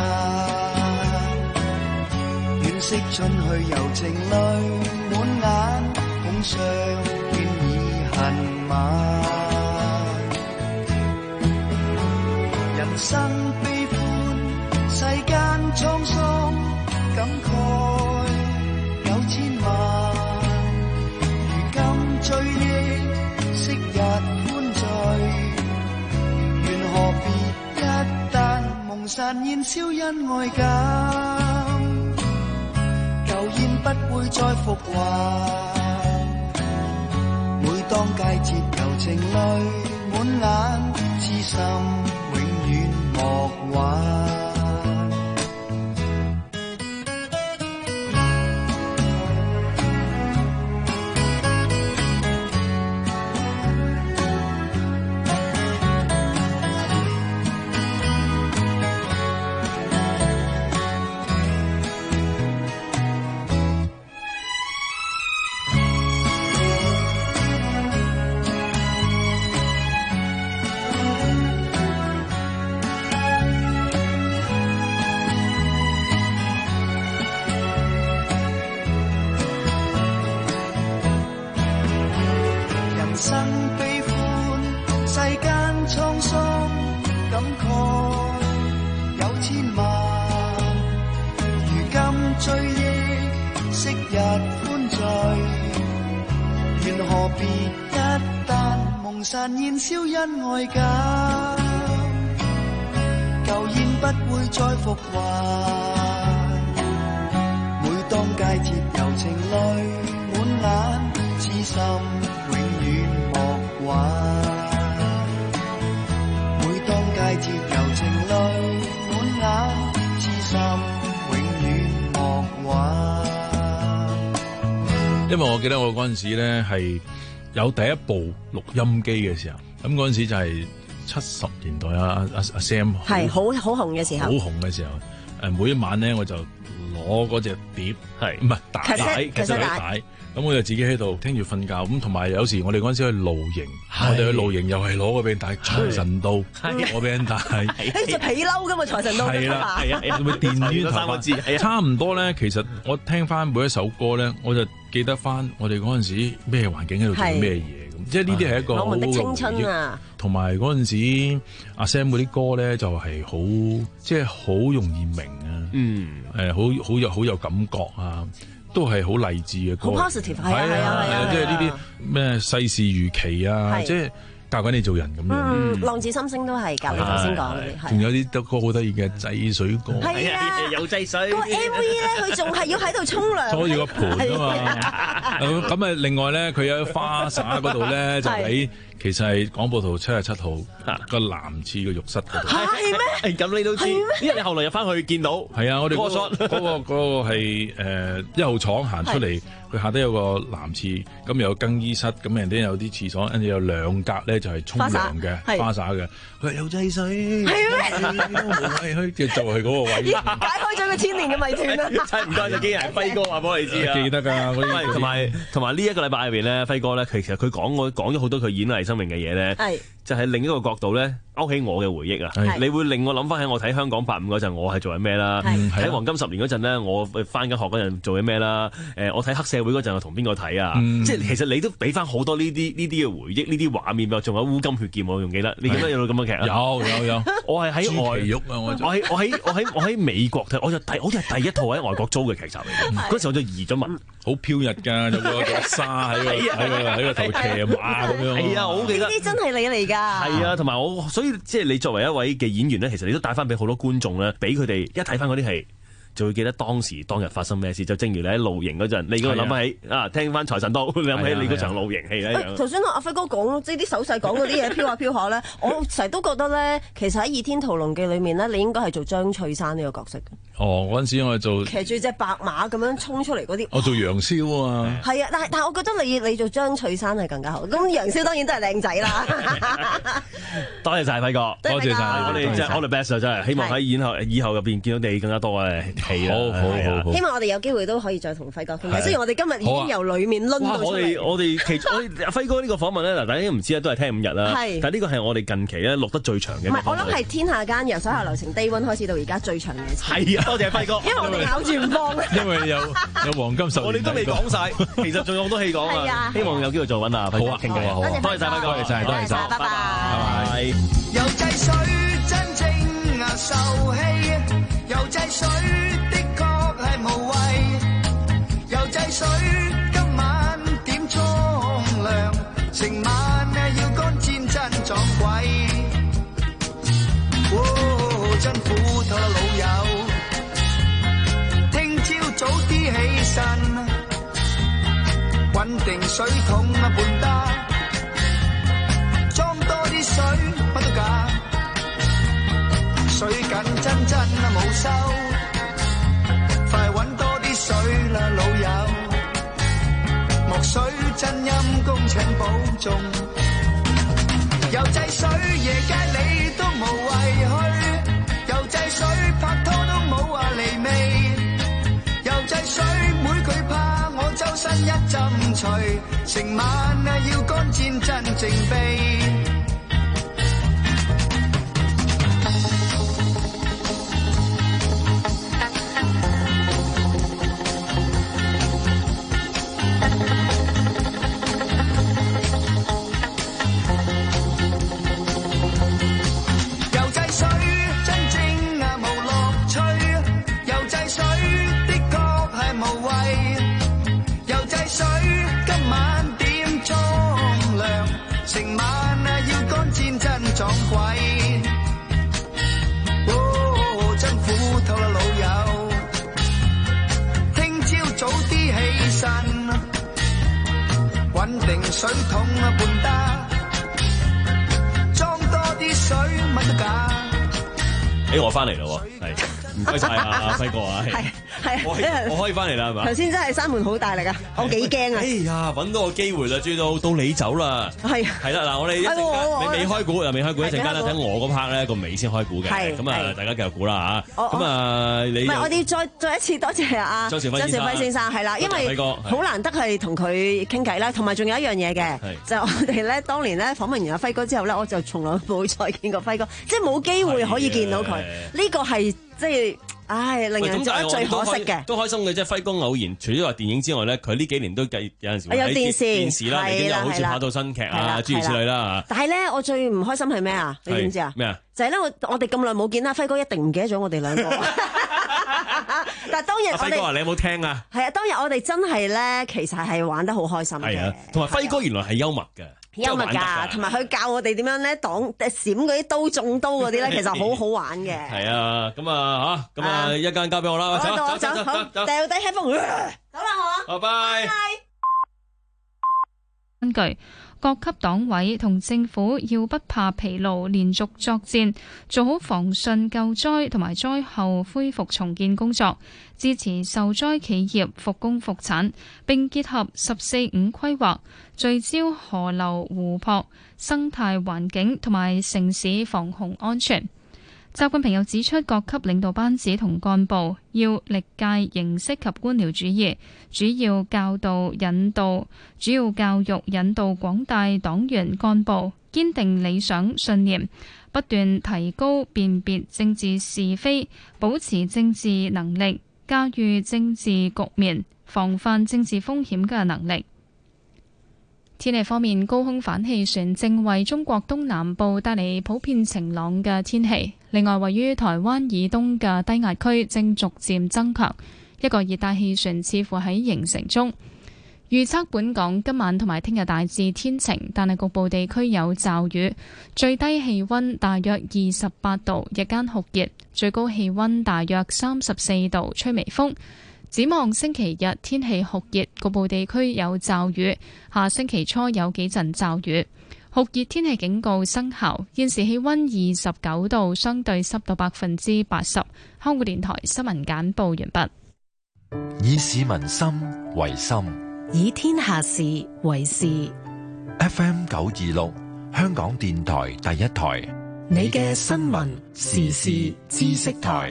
惋惜春去柔情淚滿眼，碰上倦已恨晚。人生悲歡，世間滄桑，感慨有千萬。如今追憶昔日歡聚，緣何別一旦夢散煙消因愛減，舊煙不會再復還。每當佳節柔情淚滿眼，痴心永遠莫挽。燃燒因愛減，舊煙不會再復還。每當佳節柔情淚滿眼，痴心永遠莫挽。每當佳節柔情淚滿眼，痴心永遠莫挽。 因為我記得我嗰陣時咧係有第一部錄音機嘅時候，咁嗰陣時就係七十年代啊，阿阿 Sam 係好好紅嘅時候， 好紅嘅時候，誒每一晚咧我就攞嗰隻碟係唔係帶帶其實帶，咁我就自己喺度聽住瞓覺，咁同埋有時我哋嗰陣時去露營，我哋去露營又係攞個俾人帶財神到，攞俾人帶， 誒隻皮褸噶嘛財神到， 係啦係啊，會電攣頭髮，差唔多咧。其實我聽翻每一首歌咧，我就記得翻我哋嗰陣時咩環境喺度做咩嘢咁，即係呢啲係一個好嘅青春啊。 同埋嗰陣時阿 Sam 嗰啲歌咧就係好即係好容易明啊，嗯，誒好好有好有感覺啊。都係好勵志嘅歌， 好 positive， 係啊係啊係啊， 即係呢啲咩世事如棋啊，即係教緊你做人咁樣。 嗯，浪子心聲都係教你頭先講嗰啲， 仲有啲歌好得意嘅制水歌， 係啊， 有制水。 個 M V 咧，佢仲係要喺度沖涼， 搓住個盤啊嘛。咁啊，另外咧，佢有花灑嗰度咧，就喺其實係廣播道七十七號個男廁嘅浴室嗰度。 係咩？ 咁你都知，因為你後來入翻去見到。係啊，我哋嗰個嗰個嗰個係誒一號廠行出嚟，佢下低有個男廁，咁又有更衣室，咁人哋有啲廁所，跟住有兩格咧就係沖涼嘅花灑嘅。佢話有制水，係咩？係去就係嗰個位。解開咗個千年嘅謎團啦！ 真係唔該曬機人輝哥話俾我哋知啊！ 記得㗎， 同埋同埋呢一個禮拜入邊咧，輝哥咧，佢其實佢講我講咗好多佢演藝生命嘅嘢咧，就係另一個角度咧勾起我嘅回憶啊！你會令我諗翻起我睇香港八五嗰陣，我係做緊咩啦？喺黃金十年嗰陣咧，我翻緊學嗰陣做緊咩啦？誒，我睇黑社會嗰陣，我同邊個睇啊？即係其實你都俾翻好多呢啲呢啲嘅回憶，呢啲畫面，仲有烏金血劍，我仲記得。你記得有咁嘅劇啊？ 有有有。 我係喺外，我喺我喺我喺我喺美國睇，我就第好似係第一套喺外國租嘅劇集嚟嘅。嗰時我就移咗民， 好飄逸㗎，有個沙喺個喺個喺個頭騎馬咁樣。 係啊，我好記得。 呢啲真係你嚟㗎。 係啊，同埋我，所以即係你作為一位嘅演員咧，其實你都帶翻俾好多觀眾咧，俾佢哋一睇翻嗰啲戲，就會記得當時當日發生咩事。就正如你喺露營嗰陣，你嗰個諗起啊，聽翻財神到，你諗起你嗰場露營戲一樣。 頭先阿輝哥講，即係啲手勢講嗰啲嘢飄下飄下咧，我成日都覺得咧，其實喺《倚天屠龍記》裏面咧，你應該係做張翠山呢個角色嘅。 哦，嗰陣時我哋做騎住隻白馬咁樣衝出嚟嗰啲。 我做楊逍啊。 係啊，但係但係我覺得你你做張翠山係更加好。咁楊逍當然都係靚仔啦。 多謝晒輝哥， 多謝晒， 我哋即係 all the best 啊！真係希望喺以後以後入邊見到你更加多嘅戲啦。 好好好好。 希望我哋有機會都可以再同輝哥傾偈。雖然我哋今日已經由裡面攆到出嚟。 我哋我哋其我哋輝哥呢個訪問咧，嗱大家都唔知啊，都係聽五日啦。係。但係呢個係我哋近期咧錄得最長嘅。唔係，我諗係天下間由手下留情 Day One 開始到而家最長嘅。 係啊，多謝輝哥。 因為我哋咬住唔放。 因為有有黃金十年。 我哋都未講晒，其實仲有好多戲講啊。希望有機會再揾啊輝哥傾偈。好啊，多謝晒輝哥，多謝晒，多謝晒，拜拜，拜拜。 有制水真正啊受氣，有制水的確係無謂，有制水今晚點沖涼，成晚啊要乾煎真撞鬼，哦真苦頭啦老友，聽朝早啲起身，搵定水桶啊半打。裝多啲水乜都假，水緊真真啊冇收，快搵多啲水啦老友，莫水真陰公請保重，有制水夜街你都無謂去，有制水拍拖都冇話離味，有制水妹佢怕我周身一浸除，成晚啊要乾煎真正備。水桶啊半打，裝多啲水乜都假。 誒，我翻嚟啦，係唔該晒啊輝哥啊，係係我我可以翻嚟啦，係嘛？ 頭先真係閂門好大力啊，我幾驚啊！ 哎呀，揾到個機會啦，終於到到你走啦，係係啦，嗱，我哋一陣間你未開估又未開估，一陣間咧等我嗰 part 咧個尾先開估嘅，咁啊大家繼續估啦嚇，咁啊你唔係我哋再再一次多謝阿張兆輝先生，係啦，因為好難得係同佢傾偈啦，同埋仲有一樣嘢嘅，就我哋咧當年咧訪問完阿輝哥之後咧，我就從來冇再見過輝哥，即係冇機會可以見到佢，呢個係即係。唉，令人覺得最可惜嘅， 都開心嘅啫。輝哥偶然，除咗話電影之外咧，佢呢幾年都計有陣時有電視電視啦，你都有好似拍到新劇啊，諸如此類啦。 但係咧，我最唔開心係咩啊？你知唔知啊？ 咩啊？ 就係咧，我我哋咁耐冇見啦，輝哥一定唔記得咗我哋兩個。但係當日我哋，輝哥話你有冇聽啊？係啊，當日我哋真係咧，其實係玩得好開心嘅。 同埋輝哥原來係幽默嘅。 幽默㗎，同埋佢教我哋點樣咧擋閃嗰啲刀中刀嗰啲咧，其實好好玩嘅。係啊，咁啊嚇，咁啊一間交俾我啦，走走走走走， 掉低 headphone，走啦好啊， 拜拜。 根據各級黨委同政府要不怕疲勞，連續作戰，做好防汛救災同埋災後恢復重建工作，支持受災企業復工復產，並結合十四五規劃，聚焦河流湖泊、生態環境同埋城市防洪安全。習近平又指出，各級領導班子同幹部要歷屆形式及官僚主義，主要教導引導，主要教育引導廣大黨員幹部堅定理想信念，不斷提高辨別政治是非、保持政治能力、駕馭政治局面、防範政治風險嘅能力。天氣方面，高空反氣旋正為中國東南部帶嚟普遍晴朗嘅天氣。另外，位於台灣以東嘅低壓區正逐漸增強，一個熱帶氣旋似乎喺形成中。預測本港今晚同埋聽日大致天晴，但係局部地區有驟雨。最低氣溫大約二十八度，日間酷熱，最高氣溫大約三十四度，吹微風。展望星期日天氣酷熱，局部地區有驟雨。下星期初有幾陣驟雨。 酷熱天氣警告生效。現時氣溫二十九度，相對濕度百分之八十。香港電台新聞簡報完畢。 以市民心為心， 以天下事為事。 F M 九二六，香港電台第一台， 你嘅新聞時事知識台。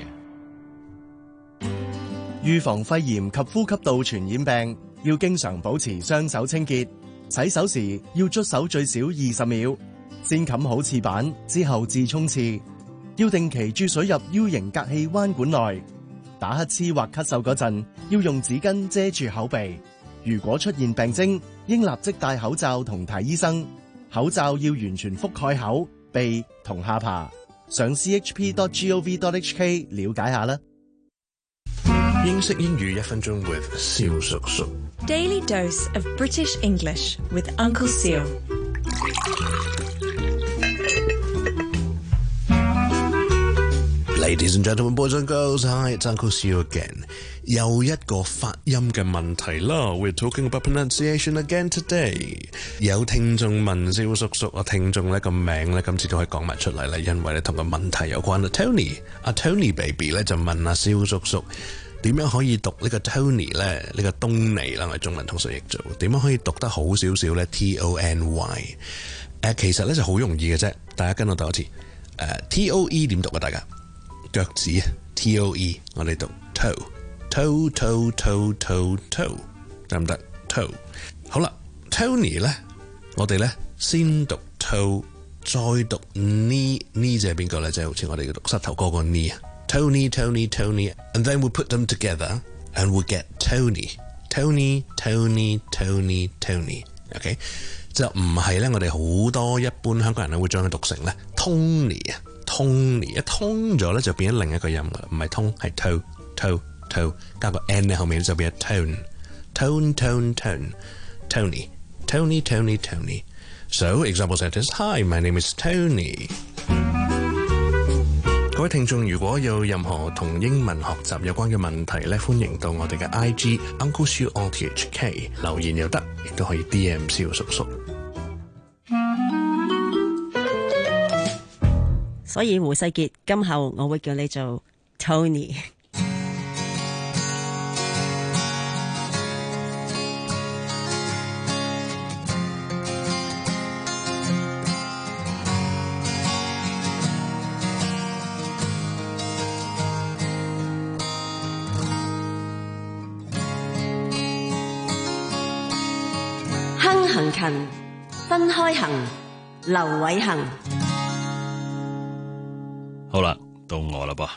預防肺炎及呼吸道傳染病，要經常保持雙手清潔。洗手時要捽手最少二十秒，先冚好廁板之後至沖廁。要定期注水入 U 型隔氣彎管內。打乞嗤或咳嗽嗰陣，要用紙巾遮住口鼻。如果出現病徵，應立即戴口罩同睇醫生。口罩要完全覆蓋口、鼻同下巴。上 c h p dot gov dot h k 了解下啦。 英式英語一分鐘 with 蕭叔叔。 Daily dose of British English with Uncle Seal. Ladies and gentlemen, boys and girls, hi, it's Uncle Seal again. 又一個發音嘅問題啦 ，We're talking about pronunciation again today. 有聽眾問蕭叔叔，我聽眾咧個名咧今次都可以講埋出嚟啦，因為咧同個問題有關啦。Tony，阿 Tony baby 咧就問阿蕭叔叔。點樣可以讀呢個 Tony 咧？呢、呢個東尼啦，我哋中文通常譯做點樣可以讀得好少少咧 ？T O N Y 誒、呃，其實咧就好容易嘅啫。大家跟我讀一次誒、呃、T O E 點讀啊？大家腳趾 T O E， 我哋讀 toe toe toe toe toe toe 得唔得 ？toe 好啦 ，Tony 咧，我哋咧先讀 toe， 再讀 knee knee 就係邊個咧？即係好似我哋嘅讀膝頭哥個 knee 啊。Tony, Tony, Tony, and then we put them together, and we get Tony, Tony, Tony, Tony, Tony. OK， 就唔係咧，我哋好多一般香港人咧會將佢讀成咧 Tony 啊 ，Tony 一通咗咧就變咗另一個音噶啦，唔係通係 toe toe toe 加個 n 咧後面就變咗 tone tone tone tone Tony Tony Tony Tony. So example sentence: Hi, my name is Tony. 各位聽眾，如果有任何同英文學習有關嘅問題咧，歡迎到我哋嘅 I G Uncle Siu R T H K 留言又得，亦都可以 D M 蕭叔叔。 所以胡世傑，今後我會叫你做 Tony。 行勤分開行，劉偉恒。 好啦，到我啦噃。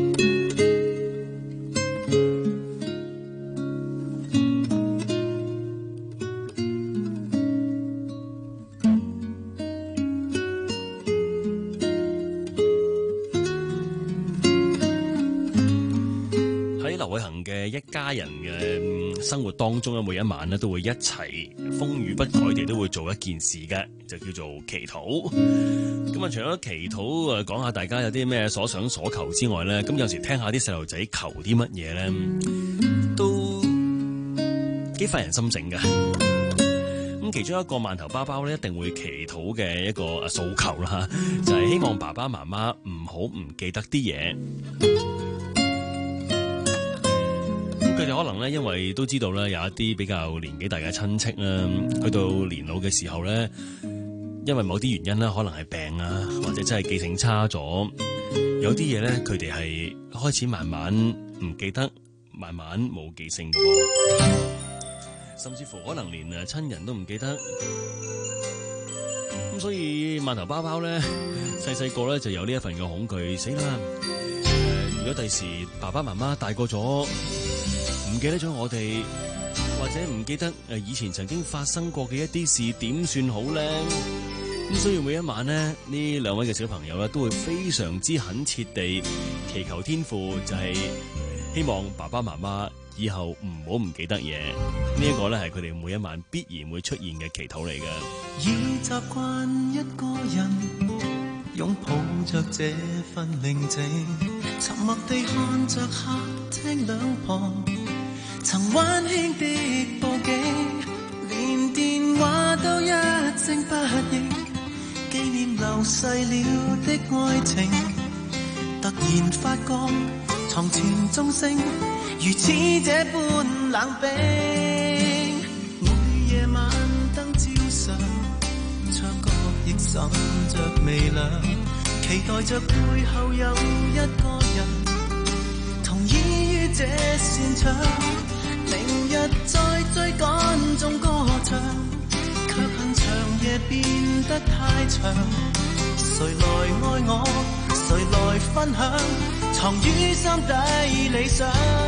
喺劉偉恒嘅一家人嘅生活當中咧，每一晚咧都會一齊風雨不改地都會做一件事嘅，就叫做祈禱。咁啊，除咗祈禱誒，講下大家有啲咩所想所求之外咧，咁有時聽下啲細路仔求啲乜嘢咧，都幾發人心醒嘅。咁其中一個饅頭包包咧，一定會祈禱嘅一個訴求啦，就係希望爸爸媽媽唔好唔記得啲嘢。佢哋可能咧，因為都知道咧，有一啲比較年紀大嘅親戚啦，去到年老嘅時候咧，因為某啲原因啦，可能係病啊，或者真係記性差咗，有啲嘢咧，佢哋係開始慢慢唔記得，慢慢冇記性嘅喎，甚至乎可能連誒親人都唔記得。咁所以饅頭包包咧，細細個咧就有呢一份嘅恐懼，死啦！誒，如果第時爸爸媽媽大個咗，唔記得咗我哋，或者唔記得誒以前曾經發生過嘅一啲事，點算好咧？咁所以每一晚咧，呢兩位嘅小朋友咧都會非常之懇切地祈求天父，就係希望爸爸媽媽以後唔好唔記得嘢。呢一個咧係佢哋每一晚必然會出現嘅祈禱嚟嘅。 已習慣一個人擁抱着這份寧靜，沉默地看着客廳兩旁曾溫馨的佈景，連電話都一聲不應， 念流逝了的愛情，突然發覺床前鐘聲如此這般冷冰。每夜晚燈照上，窗角亦滲着微涼，期待着背後有一個人同意於這擅長。明日再追趕中歌唱，卻恨長夜變得太長。誰來愛我？誰來分享？藏於心底理想。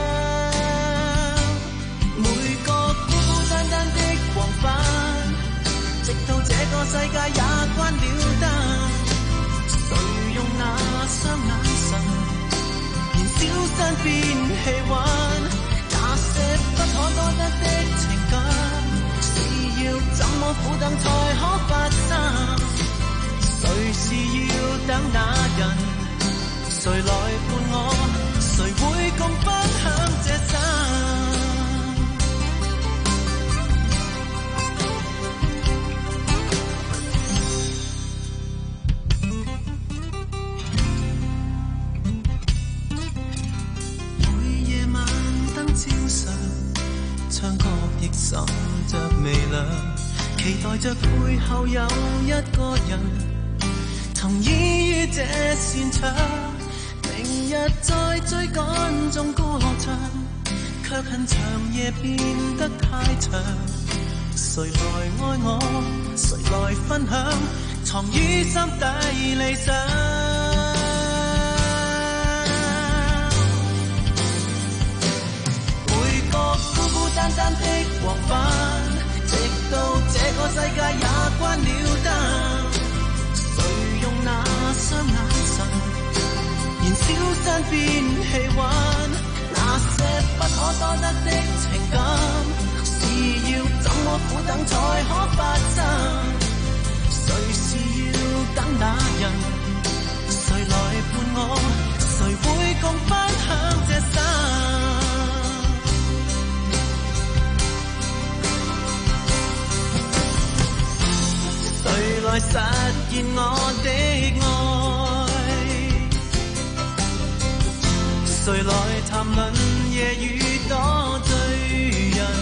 每個孤孤單單的黃昏，直到這個世界也關了燈，誰用那雙眼神燃燒身邊氣溫？那些不可多得的情感，是要怎麼苦等才可發生？誰是要等那人？誰來伴我？誰會共分享這生？窗角亦滲着微涼，期待着背後有一個人同意於這擅長。明日再追趕中歌唱，卻恨長夜變得太長。誰來愛我？誰來分享？藏於心底理想。單單的黃昏，直到這個世界也關了燈，誰用那雙眼神燃燒身邊氣溫？那些不可多得的情感，是要怎麼苦等才可發生？誰是要等那人？誰來伴我？誰會共分享這生？誰來實現我的愛？誰來談論夜雨多醉人？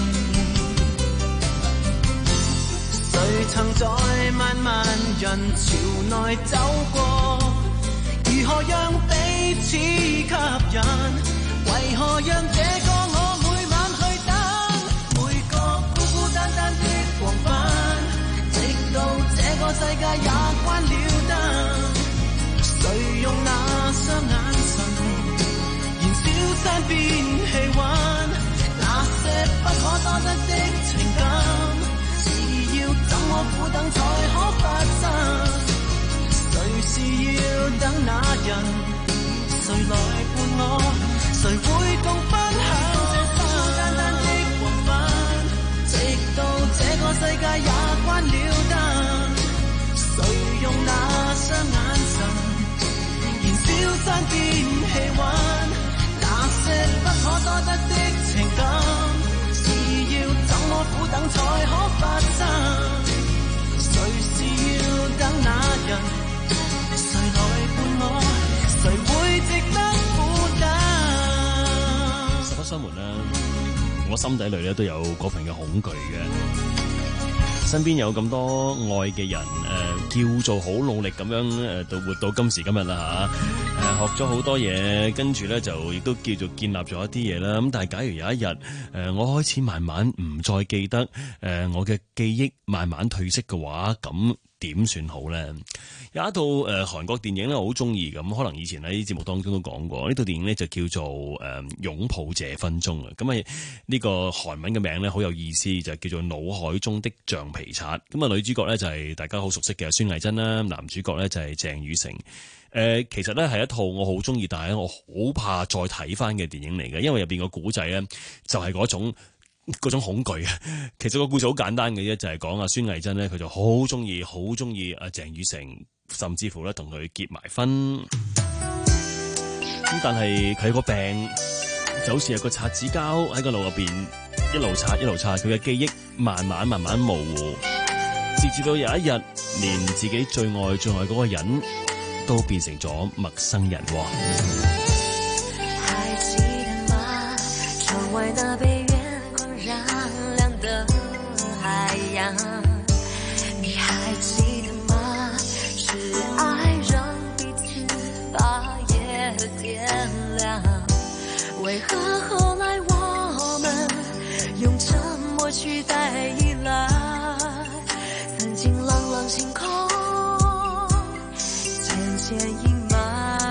誰曾在漫漫人潮內走過？如何讓彼此吸引？為何讓這個我每晚去等？每個孤孤單單的黃昏，直到這個世界也關了燈，誰用那雙眼神燃燒身邊氣溫？那些不可多得的情感，是要怎麼苦等才可發生？誰是要等那人？誰來伴我？誰會共分享這生？單單的黃昏，直到這個世界也關了燈，誰用那雙眼神燃燒身邊氣溫？那些不可多得的情感，是要怎麼苦等才可發生？誰是要等那人？誰來伴我？誰會值得苦等？ 實不相瞞啦，我心底裏咧都有嗰份嘅恐懼嘅。身邊有咁多愛嘅人，誒、呃、叫做好努力咁樣誒，到、呃、活到今時今日啦嚇，誒、呃、學咗好多嘢，跟住咧就亦都叫做建立咗一啲嘢啦。咁但係假如有一日，誒、呃、我開始慢慢唔再記得，誒、呃、我嘅記憶慢慢褪色嘅話，咁點算好咧？有一套誒、呃、韓國電影咧，我好中意咁，可能以前喺節目當中都講過。呢套電影咧就叫做誒、呃、擁抱這分鐘啊。咁啊呢個韓文嘅名咧好有意思，就叫做腦海中的橡皮擦。咁啊女主角咧就係、是、大家好熟悉嘅孫藝珍啦，男主角咧就係鄭雨盛。誒、呃、其實咧係一套我好中意，但係我好怕再睇翻嘅電影嚟嘅，因為入邊個古仔咧就係、是、嗰種。嗰種恐懼啊，其實個故事好簡單嘅啫，就係講阿孫藝珍咧，佢就好中意，好中意阿鄭雨盛，甚至乎咧同佢結埋婚。咁但係佢個病就好似有個擦紙膠喺個腦入邊，一路擦一路擦，佢嘅記憶慢慢慢慢模糊。 直至到有一日，連自己最愛最愛嗰個人都變成咗陌生人喎。 還記得嗎？窗外那被月光染亮的海洋，你還記得嗎？是愛讓彼此把夜點亮，為何後來我們用沉默取代依賴？曾經朗朗星空漸漸陰霾，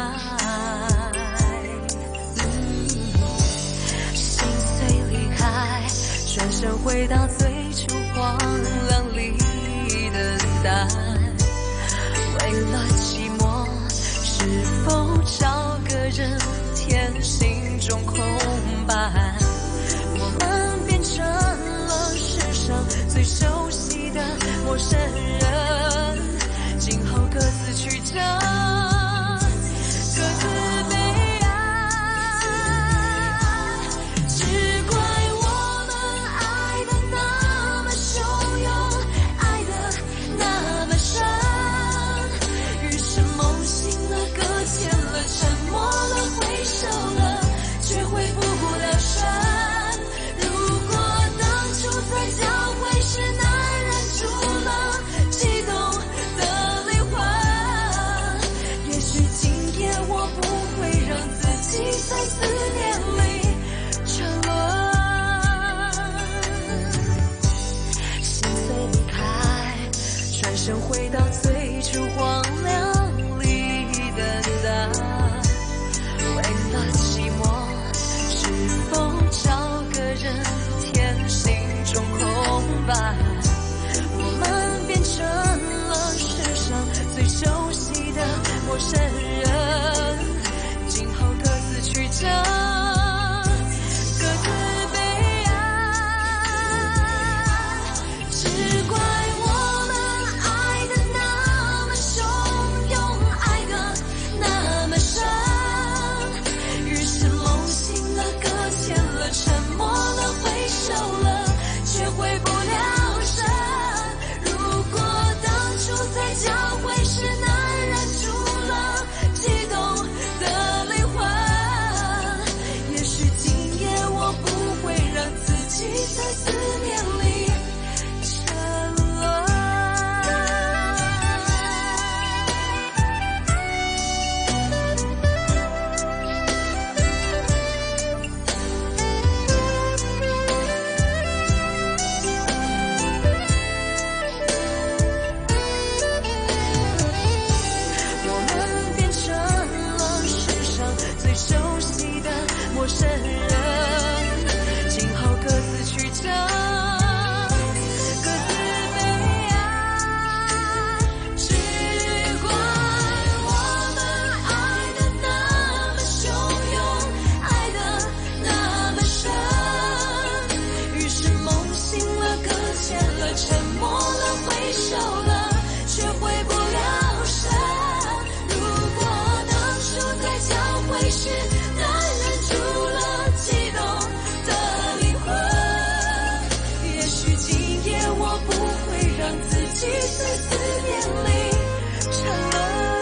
嗯，心碎離開，轉身回到最初荒涼裡等待，為了寂寞，是否找個人填心中空白？我們變成了世上最熟悉的陌生人，今後各自去找，各自悲哀。只怪我們愛得那麼洶湧，愛得那麼深，於是夢醒了，擱淺了，沉默了，回首了，卻回不了神。如果當初再交會時難忍住了激動的靈魂，也許今夜我不會讓自己在思念裡沉淪。心碎離開，轉身回到最初荒涼裡等待，為了寂寞，是否找個人填心中空白？我們變成了世上最熟悉的陌生人，今後各自去找，各自悲哀。只怪我們愛得那麼洶湧，愛得那麼深，於是夢醒了，擱淺了，沉默了，回首了，卻回不了神。如果當初在交會時難忍住了激動的靈魂，也許今夜我不會讓自己在思念裡沉淪。我們變成了世上最熟悉的陌生人，今後各自去找，各自悲哀。只怪我們愛得那麼洶湧，愛得那麼深，於是夢醒了，擱淺了，沉默了，回首了，卻回不了神。如果當初在交會時難忍住了激動的靈魂，也許今夜我不會讓自己在思念裡沉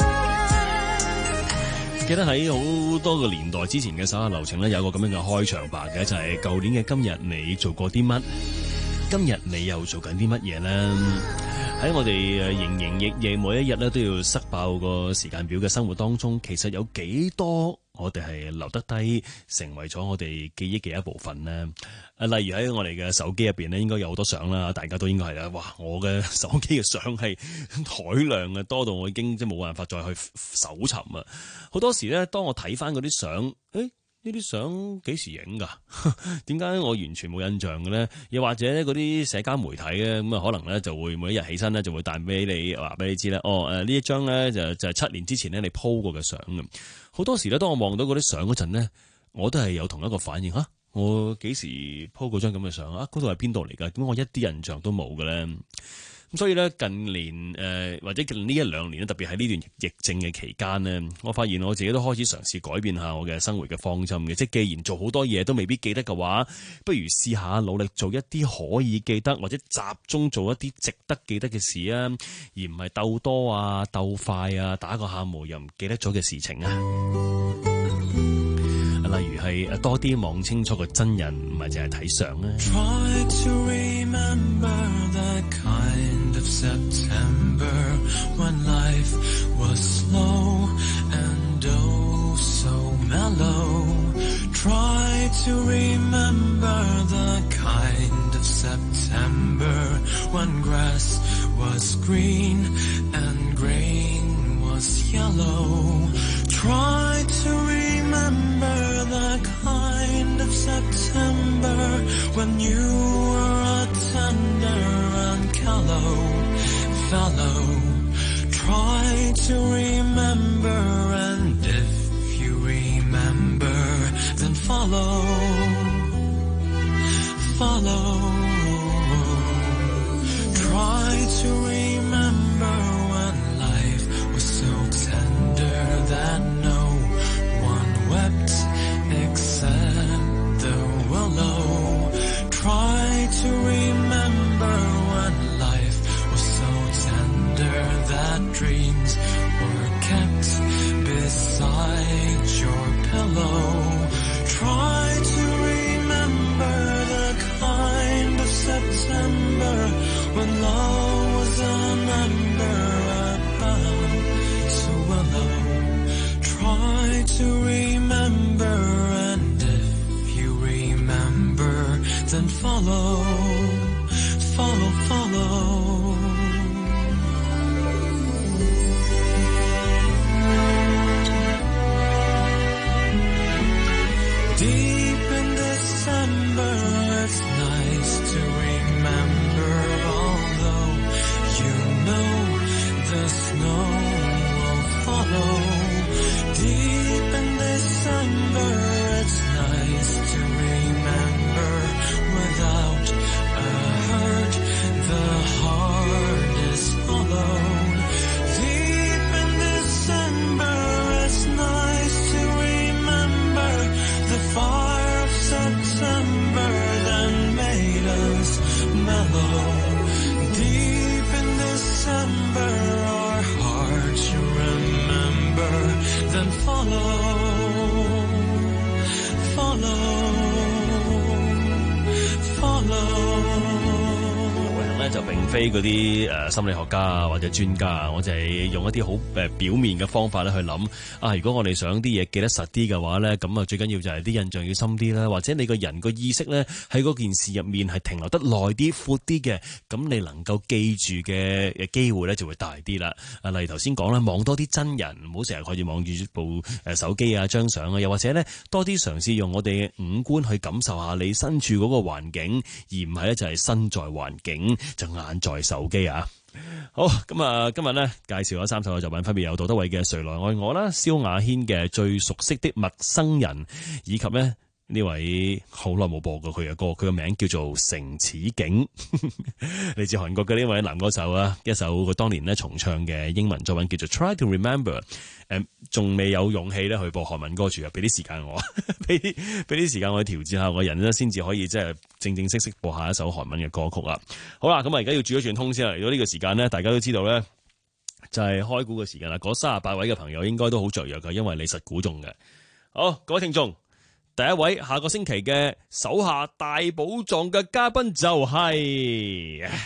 淪。 記得喺好多個年代之前嘅手下留情咧，有個咁樣嘅開場白嘅，就係舊年嘅今日你做過啲乜？今日你又做緊啲乜嘢呢？喺我哋誒營營役役每一日咧都要塞爆個時間表嘅生活當中，其實有幾多我哋係留得低，成為咗我哋記憶嘅一部分呢？啊，例如喺我哋嘅手機入邊咧，應該有好多相啦，大家都應該係啦。哇，我嘅手機嘅相係海量嘅，多到我已經即係冇辦法再去搜尋啊！好多時咧，當我睇翻嗰啲相，誒呢啲相幾時影㗎？點解我完全冇印象嘅咧？又或者嗰啲社交媒體咧，咁啊可能咧就會每一日起身咧就會彈俾你話俾你知咧，哦誒呢一張咧就就係七年之前咧你 po 過嘅相咁。好多時咧，當我望到嗰啲相嗰陣咧，我都係有同一個反應嚇。我幾時 po 嗰張咁嘅相啊？嗰度係邊度嚟㗎？點解我一啲印象都冇嘅咧？ 咁所以咧近年誒、呃、或者近呢一兩年咧，特別喺呢段疫症嘅期間呢，我發現我自己都開始嘗試改變下我嘅生活嘅方針嘅。即係既然做好多嘢都未必記得嘅話，不如試下努力做一啲可以記得或者集中做一啲值得記得嘅事啊，而唔係鬥多啊、鬥快啊、打個喊無又唔記得咗嘅事情啊。例如係多啲望清楚個真人，唔係淨係睇相啊。 Try to remember the kind of September when life was slow and oh so mellow. Try to remember the kind of September when grass was green and grain was yellow. Try to remember the kind of September when you were a tender and callow fellow. Try to remember, and if you remember, then follow, follow. Try to remember when life was so tender that no one wept except the willow. Try to remember when life was so tender that dreams were kept beside your pillow. Try to remember the kind of September when love was an ember above so willow. Try to remember, and if you remember, then follow, follow, follow. Deep in December, it's nice to remember, although you know the snow will follow. Deep in December, it's nice to remember, without a hurt, the heart is hollow. Deep in December, it's nice to remember the fire of September that made us mellow. Deep in December, our hearts you remember, then follow, follow, follow. 咧就並非嗰啲誒心理學家啊或者專家啊，我就係用一啲好誒表面嘅方法咧去諗啊。如果我哋想啲嘢記得實啲嘅話咧，咁啊最緊要就係啲印象要深啲啦，或者你個人個意識咧喺嗰件事入面係停留得耐啲、闊啲嘅，咁你能夠記住嘅嘅機會咧就會大啲啦。啊，例如頭先講啦，望多啲真人，唔好成日可以望住部誒手機啊、張相啊，又或者咧多啲嘗試用我哋嘅五官去感受下你身處嗰個環境，而唔係咧就係身在環境就眼在手機啊！好，咁啊，今日咧介紹咗三首嘅作品，分別有杜德偉嘅《誰來愛我》啦，蕭亞軒嘅《最熟悉的陌生人》，以及咧呢位好耐冇播過佢嘅歌，佢嘅名叫做《城此景》，嚟自韓國嘅呢位男歌手啊，一首佢當年咧重唱嘅英文作品叫做《Try to Remember》。誒，仲未有勇氣咧去播韓文歌住啊！俾啲時間我，俾啲俾啲時間我去調節下我人咧，先至可以即係正正式式播下一首韓文嘅歌曲啦。好啦，咁啊而家要轉一轉通先啦。嚟到呢個時間咧，大家都知道咧，就係開估嘅時間啦。嗰三十八位嘅朋友應該都好雀躍㗎，因為你實估中嘅。好，各位聽眾，第一位下個星期嘅手下大寶藏嘅嘉賓就係、是。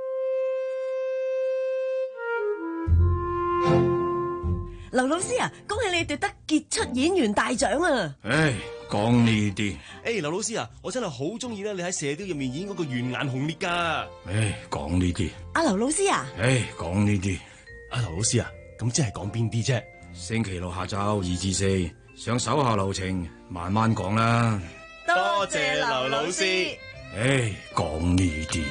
劉老師啊，恭喜你奪得傑出演員大獎啊！ 唉，講呢啲。 誒，劉老師啊，我真係好中意咧，你喺射雕入面演嗰個圓眼紅烈噶。 唉，講呢啲。 阿劉老師啊， 唉，講呢啲。 阿劉老師啊，咁即係講邊啲啫？ 星期六下晝二至四，上手下留情，慢慢講啦。 多謝劉老師。 唉，講呢啲。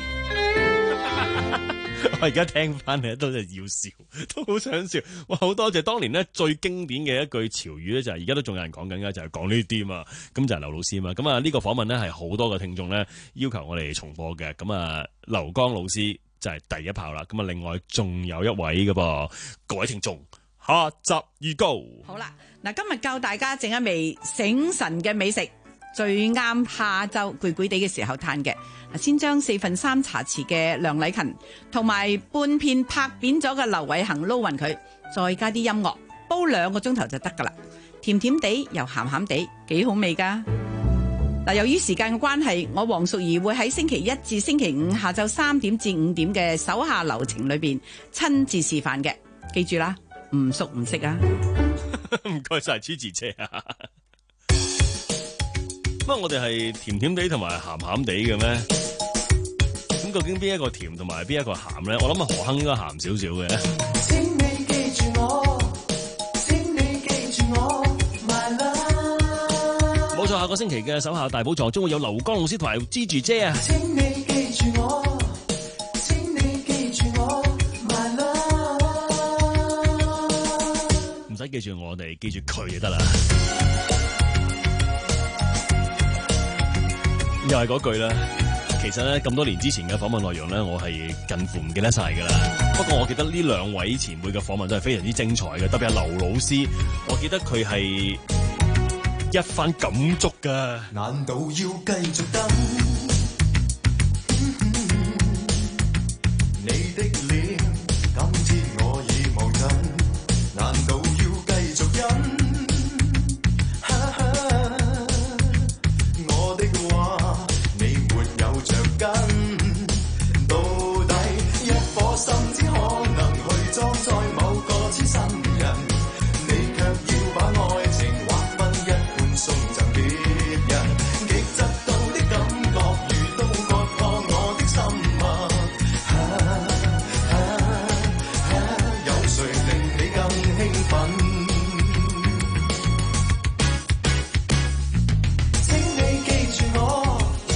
我而家聽翻嚟都係要笑，都好想笑。哇，好多謝當年咧最經典嘅一句潮語咧，就係而家都仲有人講緊嘅，就係講呢啲嘛。咁就係劉老師嘛。咁啊呢個訪問咧係好多個聽眾咧要求我哋重播嘅。咁啊劉江老師就係、是、第一炮啦。咁啊，另外仲有一位嘅噃，各位聽眾，下集預告。 好啦，嗱，今日教大家整一味醒神嘅美食，最啱下晝攰攰地嘅時候嘆嘅。先將四分三茶匙嘅梁禮勤同埋半片拍扁咗嘅劉偉恒撈勻佢，再加啲音樂，煲兩個鐘頭就得噶啦。甜甜地又鹹鹹地，幾好味噶。嗱，由於時間嘅關係，我黃淑儀會喺星期一至星期五下晝三點至五點嘅手下留情裏邊親自示範嘅，記住啦，唔熟唔識啊！ 唔該晒黐字姐啊！不過我哋係甜甜地同埋鹹鹹地嘅咩？咁究竟邊一個甜同埋邊一個鹹咧？我諗啊何亨應該鹹少少嘅。 請你記住我，請你記住我 my love。 冇錯，下個星期嘅手下大寶藏將會有劉江老師同埋芝住姐啊。 請你記住我，請你記住我 my love。 唔使記住我哋，記住佢就得啦。又係嗰句啦，其實咧咁多年之前嘅訪問內容咧，我係近乎唔記得晒噶啦。不過我記得呢兩位前輩嘅訪問都係非常之精彩嘅，特別係劉老師，我記得佢係一番感觸噶。 難道要繼續等？嗯嗯、你的臉，今天我已望盡，難道要繼續忍？到底一顆心只可能去裝載某個痴心人，你卻要把愛情劃分一半送贈別人，極嫉妒的感覺如刀割破我的心啊！啊啊啊有誰令你更興奮？請你記住我。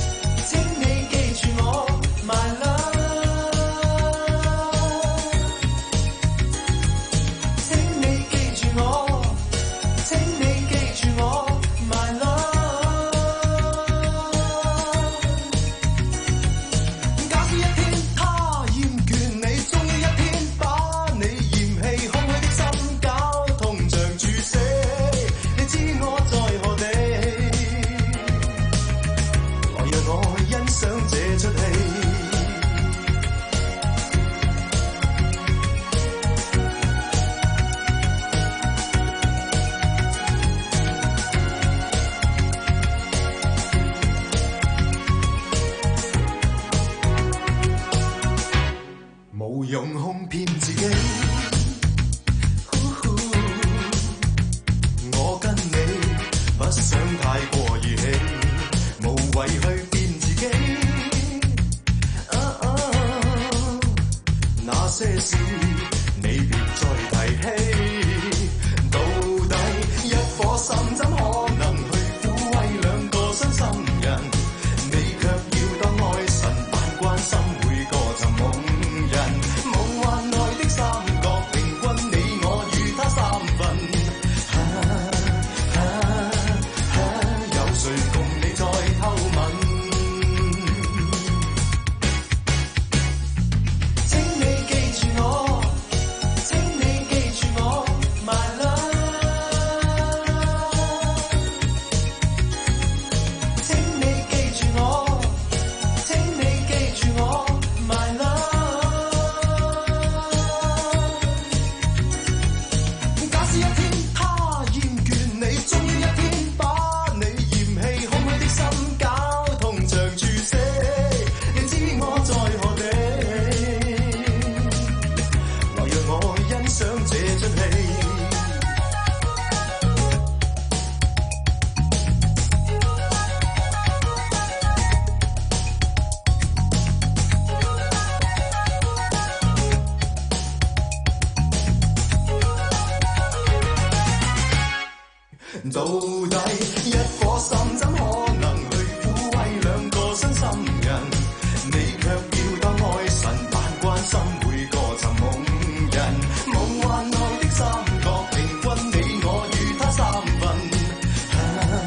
到底一顆心怎可能去撫慰兩個新心人？你卻要當愛神般關心每個尋夢人。夢幻內的三角平均你我與他三分。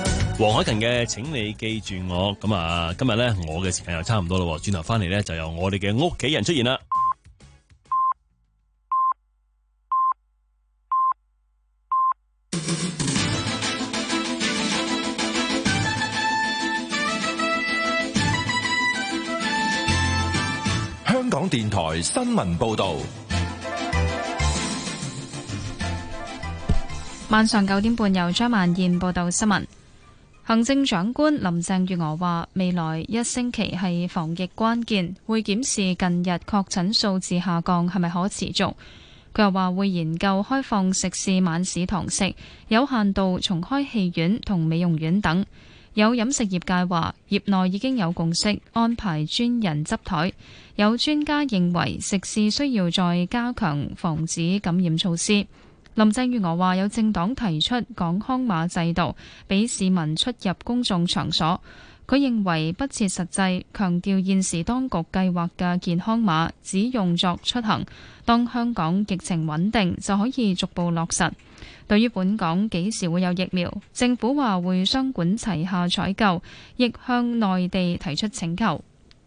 黃海芹嘅請你記住我。咁啊，今日咧我嘅時間又差唔多咯，轉頭翻嚟咧就由我哋嘅屋企人出現啦。 香港電台新聞報道。 晚上九點半由張萬燕報道新聞。行政長官林鄭月娥話：未來一星期係防疫關鍵，會檢視近日確診數字下降係咪可持續。佢又話會研究開放食肆晚市堂食，有限度重開戲院同美容院等。有飲食業界話，業內已經有共識安排專人執枱。有專家認為食肆需要再加強防止感染措施。林鄭月娥話：有政黨提出港康碼制度，俾市民出入公眾場所。佢認為不切實際，強調現時當局計劃嘅健康碼只用作出行，當香港疫情穩定就可以逐步落實。對於本港幾時會有疫苗，政府話會雙管齊下採購，亦向內地提出請求。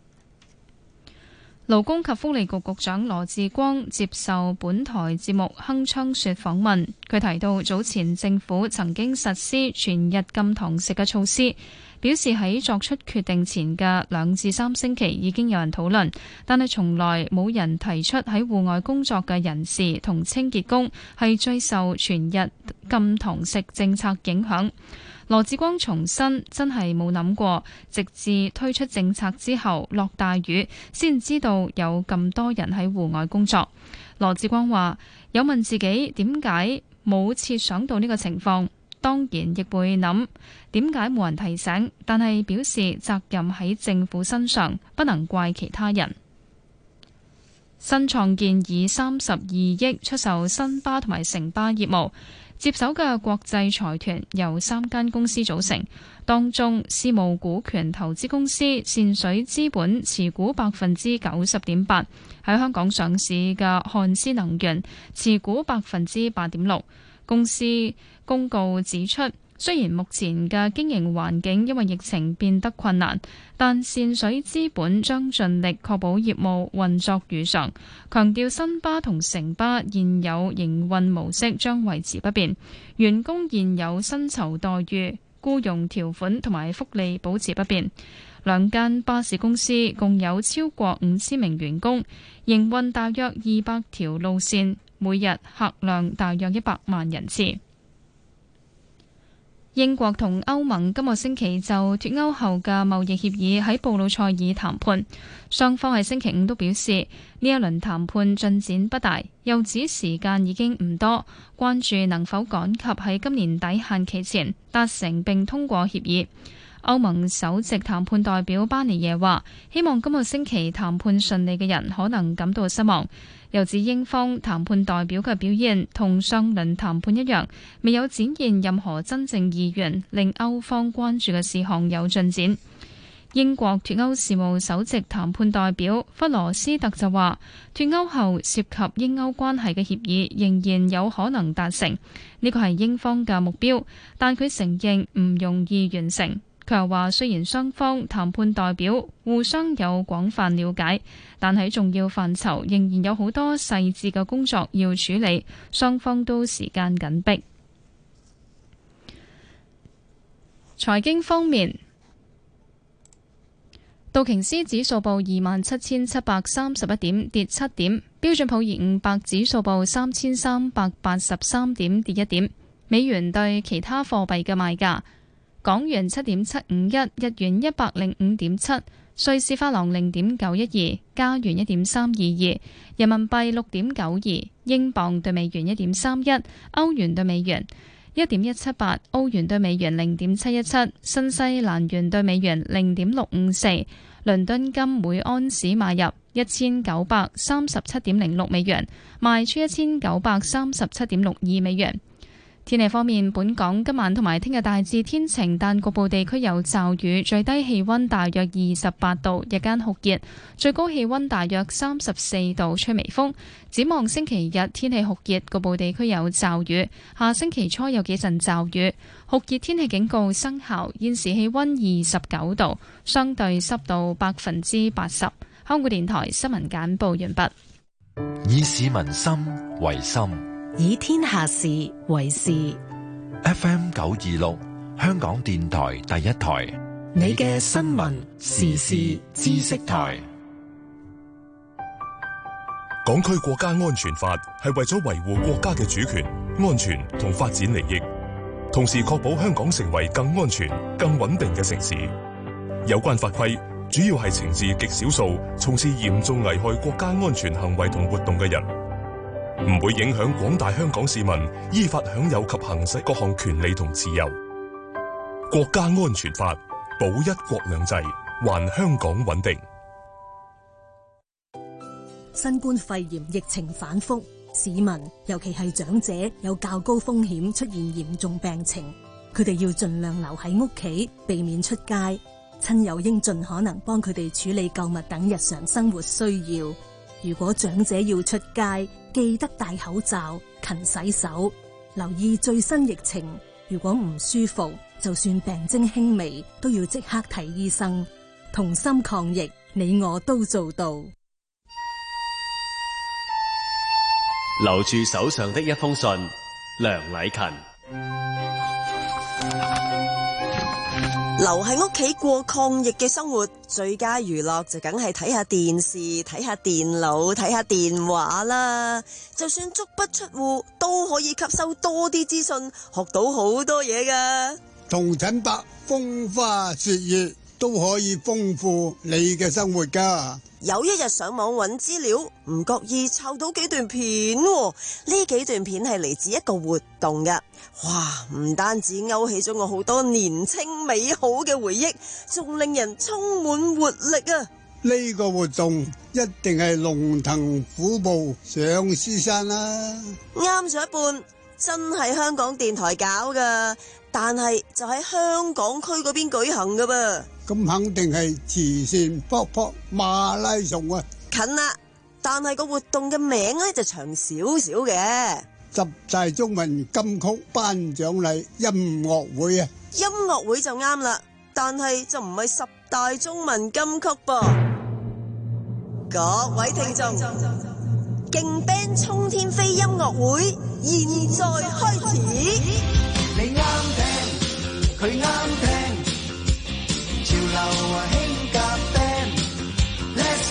勞工及福利局局長羅致光接受本台節目《鏗鏘說》訪問，佢提到早前政府曾經實施全日禁堂食嘅措施，表示喺作出決定前嘅兩至三星期已經有人討論，但係從來冇人提出喺戶外工作嘅人士同清潔工係最受全日禁堂食政策影響。羅致光重申，真係冇諗過，直至推出政策之後落大雨，先知道有咁多人喺戶外工作。羅致光話：有問自己點解冇設想到呢個情況，當然亦會諗點解冇人提醒，但係表示責任喺政府身上，不能怪其他人。新創建以三十二億出售新巴同埋城巴業務。接手嘅國際財團由三間公司組成，當中私募股權投資公司善水資本持股百分之九十點八，喺香港上市嘅漢斯能源持股百分之八點六。公司公告指出，雖然目前嘅經營環境因為疫情變得困難，但善水資本將盡力確保業務運作如常，強調新巴同城巴現有營運模式將維持不變，員工現有薪酬待遇、僱傭條款同埋福利保持不變。兩間巴士公司共有超過五千名員工，營運大約二百條路線，每日客量大約一百萬人次。英國同歐盟今個星期就脫歐後嘅貿易協議喺布魯塞爾談判，雙方喺星期五都表示呢一輪談判進展不大，又指時間已經唔多，關注能否趕及喺今年底限期前達成並通過協議。歐盟首席談判代表巴尼耶話：希望今個星期談判順利嘅人可能感到失望。又指英方談判代表嘅表現同上輪談判一樣，未有展現任何真正意願令歐方關注嘅事項有進展。英國脫歐事務首席談判代表弗羅斯特就話：脫歐後涉及英歐關係嘅協議仍然有可能達成，呢個係英方嘅目標，但佢承認唔容易完成。佢又話：雖然雙方談判代表互相有廣泛了解，但喺重要範疇仍然有好多細緻嘅工作要處理，雙方都時間緊迫。財經方面，道瓊斯指數報二萬七千七百三十一點，跌七點；標準普爾五百指數報三千三百八十三點，跌一點。美元對其他貨幣嘅賣價。港元七點七五一，日元一百零五點七，瑞士法郎零點九一二，加元一點三二二，人民幣六點九二，英鎊對美元一點三一，歐元對美元一點一七八，澳元對美元零點七一七，新西蘭元對美元零點六五四。倫敦金每安士買入一千九百三十七點零六美元，賣出一千九百三十七點六二美元。 天氣方面，本港今晚同埋聽日大致天晴，但局部地區有驟雨，最低氣溫大約二十八度，日間酷熱，最高氣溫大約三十四度，吹微風。展望星期日天氣酷熱，局部地區有驟雨，下星期初有幾陣驟雨，酷熱天氣警告生效。現時氣溫二十九度，相對濕度百分之八十。香港電台新聞簡報完畢。 以市民心為心， 以天下事為事。 F M 九二六，香港電台第一台， 你嘅新聞時事知識台。 港區國家安全法係為咗維護國家嘅主權、安全同發展利益，同時確保香港成為更安全、更穩定嘅城市。有關法規主要係懲治極少數從事嚴重危害國家安全行為同活動嘅人，唔會影響廣大香港市民依法享有及行使各項權利同自由。國家安全法保一國兩制，還香港穩定。 新冠肺炎疫情反覆，市民尤其係長者有較高風險出現嚴重病情，佢哋要盡量留喺屋企，避免出街。親友應盡可能幫佢哋處理購物等日常生活需要。如果長者要出街，記得戴口罩、勤洗手，留意最新疫情。如果唔舒服，就算病徵輕微，都要即刻睇醫生。同心抗疫，你我都做到。 留住手上的一封信，梁禮勤。 留喺屋企過抗疫嘅生活，最佳娛樂就梗係睇下電視、睇下電腦、睇下電話啦。就算足不出戶，都可以吸收多啲資訊，學到好多嘢㗎。 同陳伯風花雪月都可以豐富你嘅生活㗎。 有一日上網揾資料，唔覺意抄到幾段片喎，呢幾段片係嚟自一個活動嘅。哇，唔單止勾起咗我好多年青美好嘅回憶，仲令人充滿活力啊！ 呢個活動一定係龍騰虎步上獅山啦。 啱咗一半，真係香港電台搞噶，但係就喺香港區嗰邊舉行噶噃。 咁肯定係慈善卜卜馬拉松啊！ 近啦，但係個活動嘅名咧就長少少嘅。 十大中文金曲頒獎禮音樂會啊！ 音樂會就啱啦，但係就唔係十大中文金曲噃。各位聽眾，勁 band 沖天飛音樂會現在開始。 你啱聽，佢啱聽，潮流啊興夾 band。Let's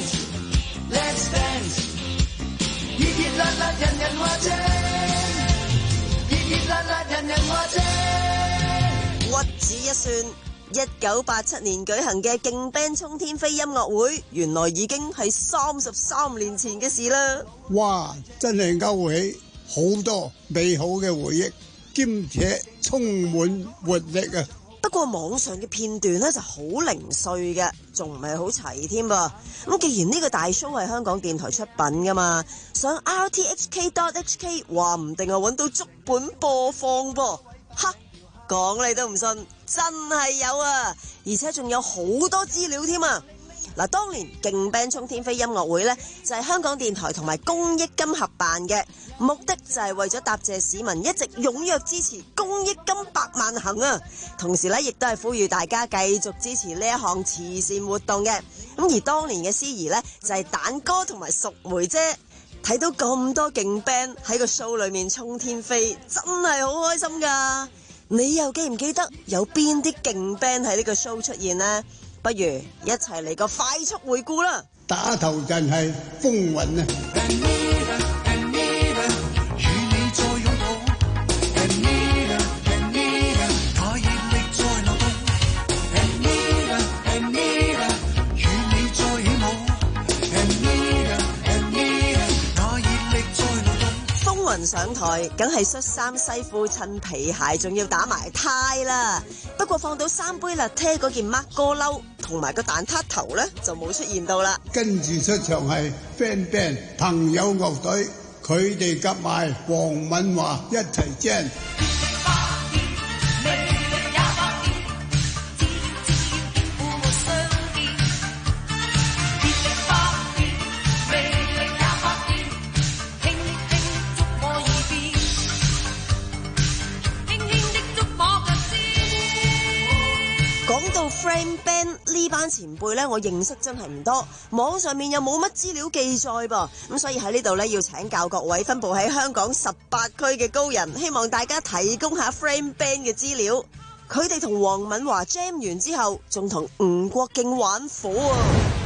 dance，Let's dance， 熱熱辣辣人人話正，熱熱辣辣人人話正。 屈指一算，一九八七年舉行嘅勁 band 沖天飛音樂會，原來已經係三十三年前嘅事啦。 哇，真係勾起好多美好嘅回憶，兼且充滿活力啊！ 不過網上嘅片段咧就好零碎嘅，仲唔係好齊添噃。咁既然呢個大 show 係香港電台出品噶嘛，上 R T H K dot H K 話唔定係揾到足本播放噃。哈，講你都唔信，真係有啊！而且仲有好多資料添啊！嗱，當年勁 band 沖天飛音樂會呢，就係香港電台同埋公益金合辦嘅，目的就係為咗答謝市民一直踴躍支持公益金百萬行啊！同時呢，亦都係呼籲大家繼續支持呢一項慈善活動嘅。咁而當年嘅司儀呢，就係蛋哥同埋淑梅姐，睇到咁多勁 band 喺個 show 裏面沖天飛，真係好開心噶！你又記唔記得有邊啲勁 band 喺呢個 show 出現呢？不如一齊嚟個快速回顧啦！ 打頭陣係風雲啊！ 上台梗係恤衫西褲襯皮鞋，仲要打埋呔啦。不過放到三杯辣爹嗰件孖哥褸同埋個蛋撻頭咧，就冇出現到啦。 跟住出場係 fan band 朋友樂隊， 佢哋夾埋黃敏華一齊精。 Friend Band 呢班前輩呢，我認識真係唔多，網上面又冇乜資料記載噃，咁所以喺呢度呢，要請教各位分佈喺香港十八區嘅高人，希望大家提供下 Friend Band 嘅資料。佢哋同黃敏華 jam 完之後，仲同吳國敬玩火啊！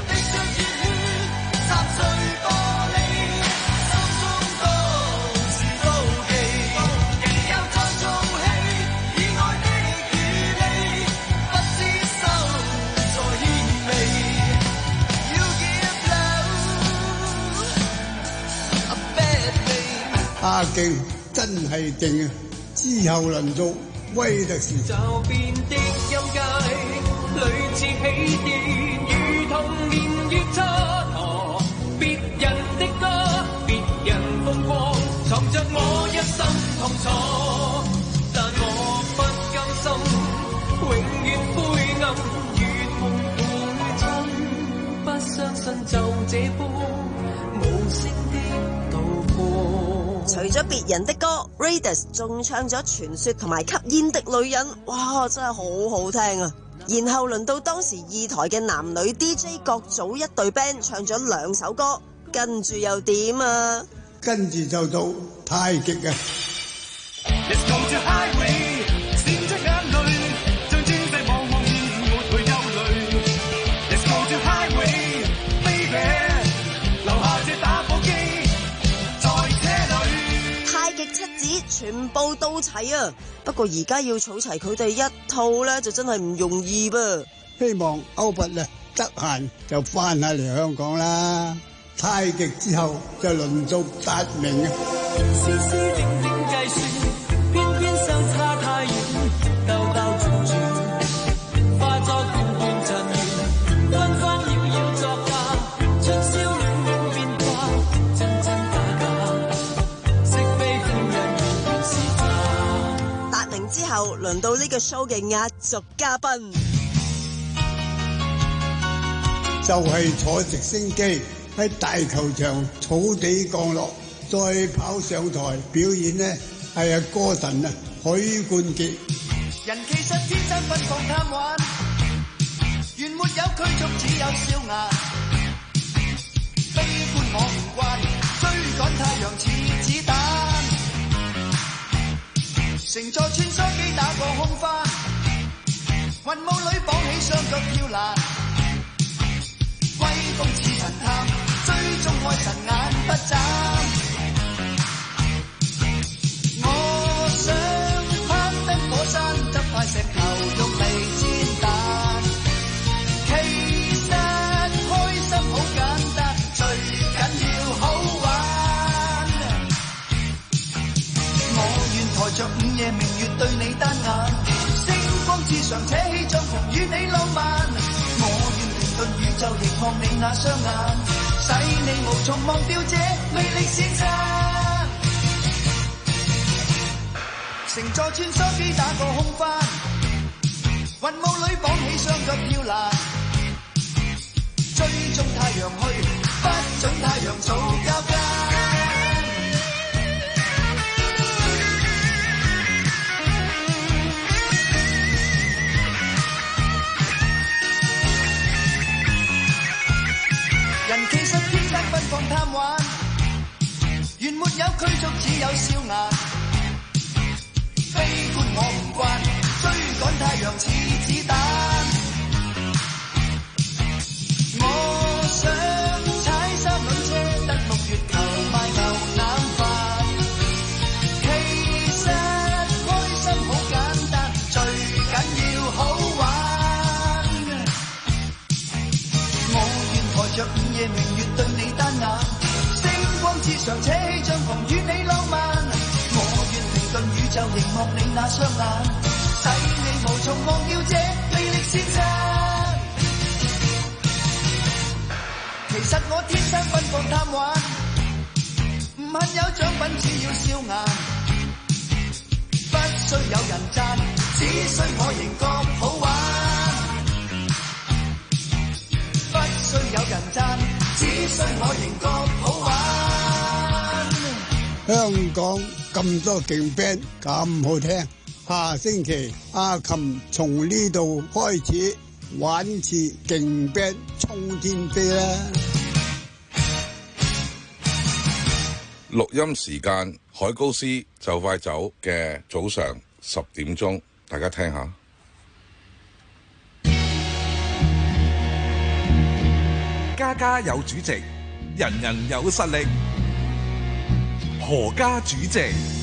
阿勁真係勁啊！之後輪到威特士。 就變的音階，類似起電，如同年月蹉跎。別人的歌，別人風光，藏着我一生痛楚。但我不甘心，永遠灰暗，如同父親。不相信就這般無聲的度過。 除咗別人的歌 Raidas 仲唱咗傳說同埋吸煙的女人，哇真係好好聽啊！然後輪到當時二台嘅男女 D J 各組一隊 band 唱咗兩首歌，跟住又點啊？ 跟住就到太極啊！ 全部到齊啊！不過而家要儲齊佢哋一套咧，就真係唔容易噃。 希望歐拔啊得閒就翻下嚟香港啦。太極之後就輪到達明啊！ 絲絲點點計算，偏偏相差太遠，兜兜轉轉，化作段段陣緣，分分秒秒作假，春宵暖暖變化，真真假假，識非負人。 達明之後，輪到呢個 show 嘅壓軸嘉賓， 就係坐直升機喺大球場草地降落，再跑上台表演呢係啊歌神啊許冠傑。 人其實天生奔放貪玩，原沒有拘束，只有笑顏。悲觀我唔慣，追趕太陽似子彈。乘坐穿梭機打過空翻，雲霧裏綁起雙腳跳欄，威風似神探，追蹤愛神眼不眨。我想攀登火山，執塊石頭用嚟煎蛋。其實開心好簡單，最緊要好玩。我願抬着午夜明月對你單眼，星光之上扯起帳篷與你浪漫。我願停頓宇宙凝望你那雙眼，使你無從忘掉這魅力先生。乘坐穿梭機打過空翻，雲霧裏綁起雙腳跳欄，追蹤太陽去，不准太陽做交間。人其實天生奔放貪玩，原沒有拘束，只有笑顏。悲觀我唔慣，追趕太陽似子彈。我想踩三輪車，登陸月球賣牛腩飯。其實開心好簡單，最緊要好玩。我願抬着午夜明月對你單眼，星光之上扯起帳篷與你浪漫。頓宇宙凝望你那雙眼，使你無從忘掉這魅力先生。其實我天生奔放貪玩，唔恨有獎品，只要笑顏，不需有人讚，只需我仍覺好玩。不需有人讚，只需我仍覺好玩。 香港咁多勁 band 咁好聽，下星期阿琴從呢度開始玩次勁 band 衝天飛啦！ 錄音時間海高斯就快走嘅早上十點鐘，大家聽下。 家家有主席，人人有實力。何家主席。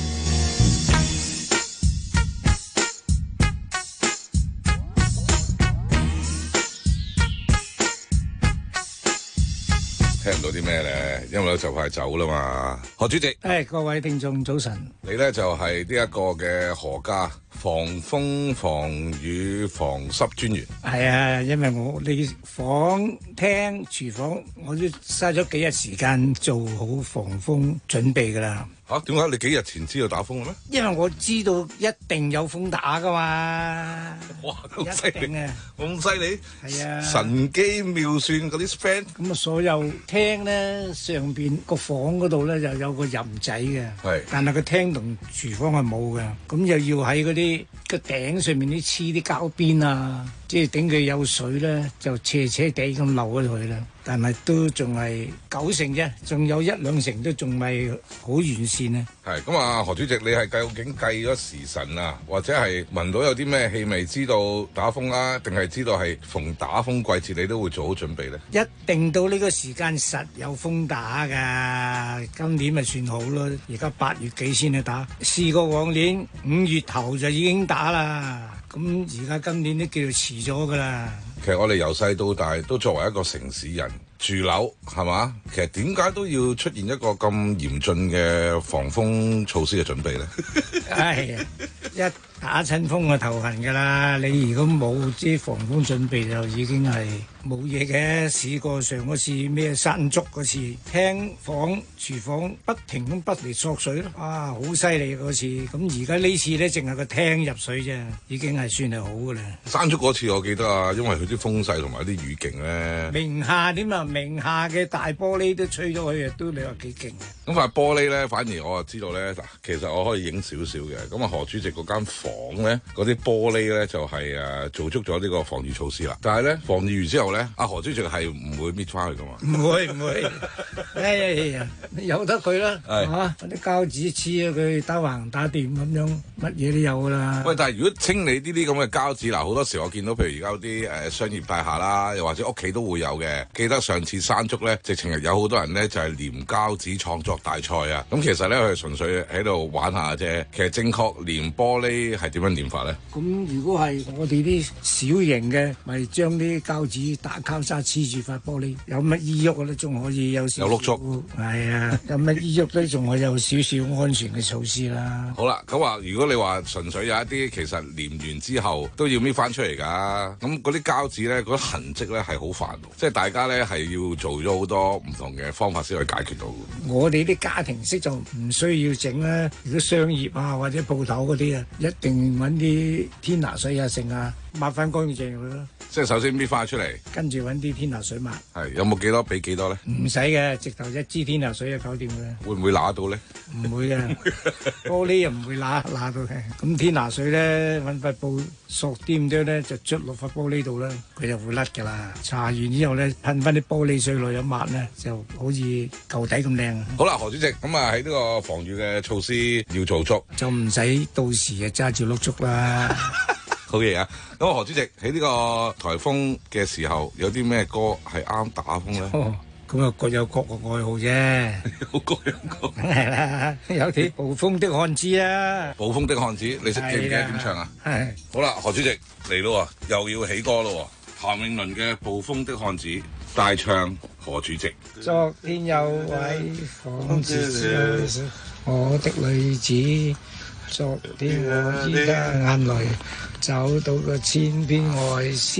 聽唔到啲咩咧？因為咧就快走啦嘛。何主席， 誒、hey, 各位聽眾早晨。 你咧就係呢一個嘅何家防風防雨防濕專員。 係啊，因為我你房廳廚房我都嘥咗幾日時間做好防風準備㗎啦。 嚇，點解你幾日前知道打風嘅咩？ 因為我知道一定有風打㗎嘛。 哇，咁犀利啊！ 咁犀利？ 係啊， 神機妙算嗰啲 friend。 咁啊，所有廳咧上邊個房嗰度咧就有個入仔嘅， 係， 但係個廳同廚房係冇嘅，咁又要喺嗰啲個頂上面啲黐啲膠邊啊，即係頂佢有水咧就斜斜地咁漏咗佢啦。但係都仲係九成啫，仲有一兩成都仲未好完善咧。 係咁啊，何主席，你係究竟計咗時辰啊，或者係聞到有啲咩氣味，知道打風啊，定係知道係逢打風季節你都會做好準備咧？ 一定到呢個時間實有風打㗎，今年咪算好咯。而家八月幾先去打，試過往年五月頭就已經打啦。咁而家今年都叫做遲咗㗎啦。 其實我哋由細到大都作為一個城市人住樓係嘛，其實點解都要出現一個咁嚴峻嘅防風措施嘅準備咧？ 係啊，一打親風就頭痕㗎啦！你如果冇啲防風準備就已經係冇嘢嘅。試過上嗰次咩山竹嗰次，廳房廚房不停咁不離索水咯，啊好犀利嗰次！咁而家呢次咧淨係個廳入水啫，已經係算係好㗎啦。 山竹嗰次我記得啊，因為佢啲風勢同埋啲雨勁咧， 明夏點啊？明夏嘅大玻璃都吹咗去，都你話幾勁啊！ 咁塊玻璃咧，反而我就知道咧，嗱，其實我可以影少少嘅。咁啊，何主席嗰間房咧，嗰啲玻璃咧就係、是、誒做足咗呢個防禦措施啦。但係咧，防禦完之後咧，阿何主席係唔會搣翻去噶嘛？ 唔會唔會，哎呀，由得佢啦，嚇啲膠紙黐咗佢，打橫打掂咁樣，乜嘢都有噶啦。 喂，但係如果清理呢啲咁嘅膠紙，嗱好多時我見到譬如而家有啲誒商業大廈啦，又或者屋企都會有嘅。記得上次山竹咧，直情係有好多人咧就係黏膠紙創作大賽啊！咁其實咧佢係純粹喺度玩下啫。其實正確黏玻璃係點樣黏法咧？ 咁如果係我哋啲小型嘅，咪將啲膠紙打交叉黐住塊玻璃，有乜依喐咧，仲可以有少少有碌竹。 係啊，有乜依喐咧，仲可以有少少安全嘅措施啦。 好啦，咁話如果你話純粹有一啲其實黏完之後都要搣翻出嚟㗎，咁嗰啲膠紙咧，嗰啲痕跡咧係好煩，即係大家咧係要做咗好多唔同嘅方法先可以解決到。 我哋啲家庭式就唔需要整啦，如果商業啊或者鋪頭嗰啲啊，一定揾啲天拿水啊剩啊，抹翻乾淨佢咯。 即係首先搣翻出嚟， 跟住揾啲天拿水抹。 係有冇幾多俾幾多咧？ 唔使嘅，直頭一支天拿水就搞掂嘅。 會唔會揦到咧？ 唔會嘅，玻璃又唔會揦揦到嘅。咁天拿水咧，揾塊布索啲咁多咧，就捽落塊玻璃度咧，佢就會甩㗎啦。搽完之後咧，噴翻啲玻璃水落去抹咧，就好似舊底咁靚。 好啦，何主席，咁啊喺呢個防禦嘅措施要做足， 就唔使到時啊揸住碌竹啦。 好嘢啊！咁啊，何主席喺呢個颱風嘅時候，有啲咩歌係啱打風咧？ 哦，咁啊各有各個愛好啫， 好各有各。 梗係啦，有啲暴風的漢子啊！ 暴風的漢子，你識記唔記得點唱啊？ 係。 好啦，何主席嚟咯，又要起歌咯。譚詠麟嘅《暴風的漢子》大唱何主席。 昨天有位訪子，我的女子。昨天我依家眼淚找到個千篇愛詩。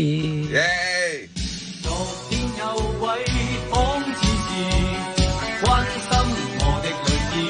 Yeah. 昨天有位訪子，關心我的女子。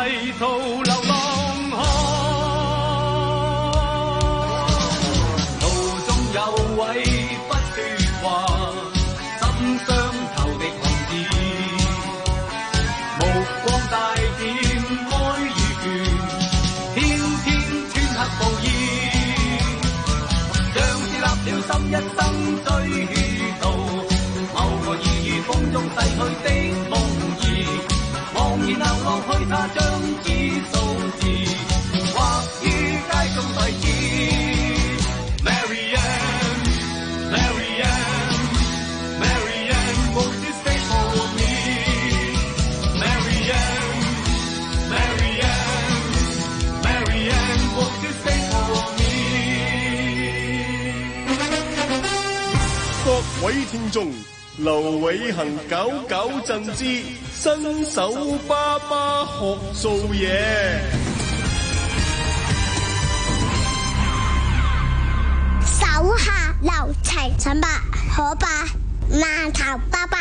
迷途流浪漢，途中有位不說話，心傷透的漢子，目光帶點愛與倦，天天穿黑布衣，像是立了心一生追悼，某個已於風中逝去的夢兒，茫然流浪去他將之數字，或於街中廢置。Marianne, Marianne, Marianne, won't you stay for me? Marianne, Marianne, Marianne, won't you stay for me? 各位聽眾，劉偉恒搞搞震之新手爸爸學做嘢。 手下留情，陳伯可霸饅頭包包。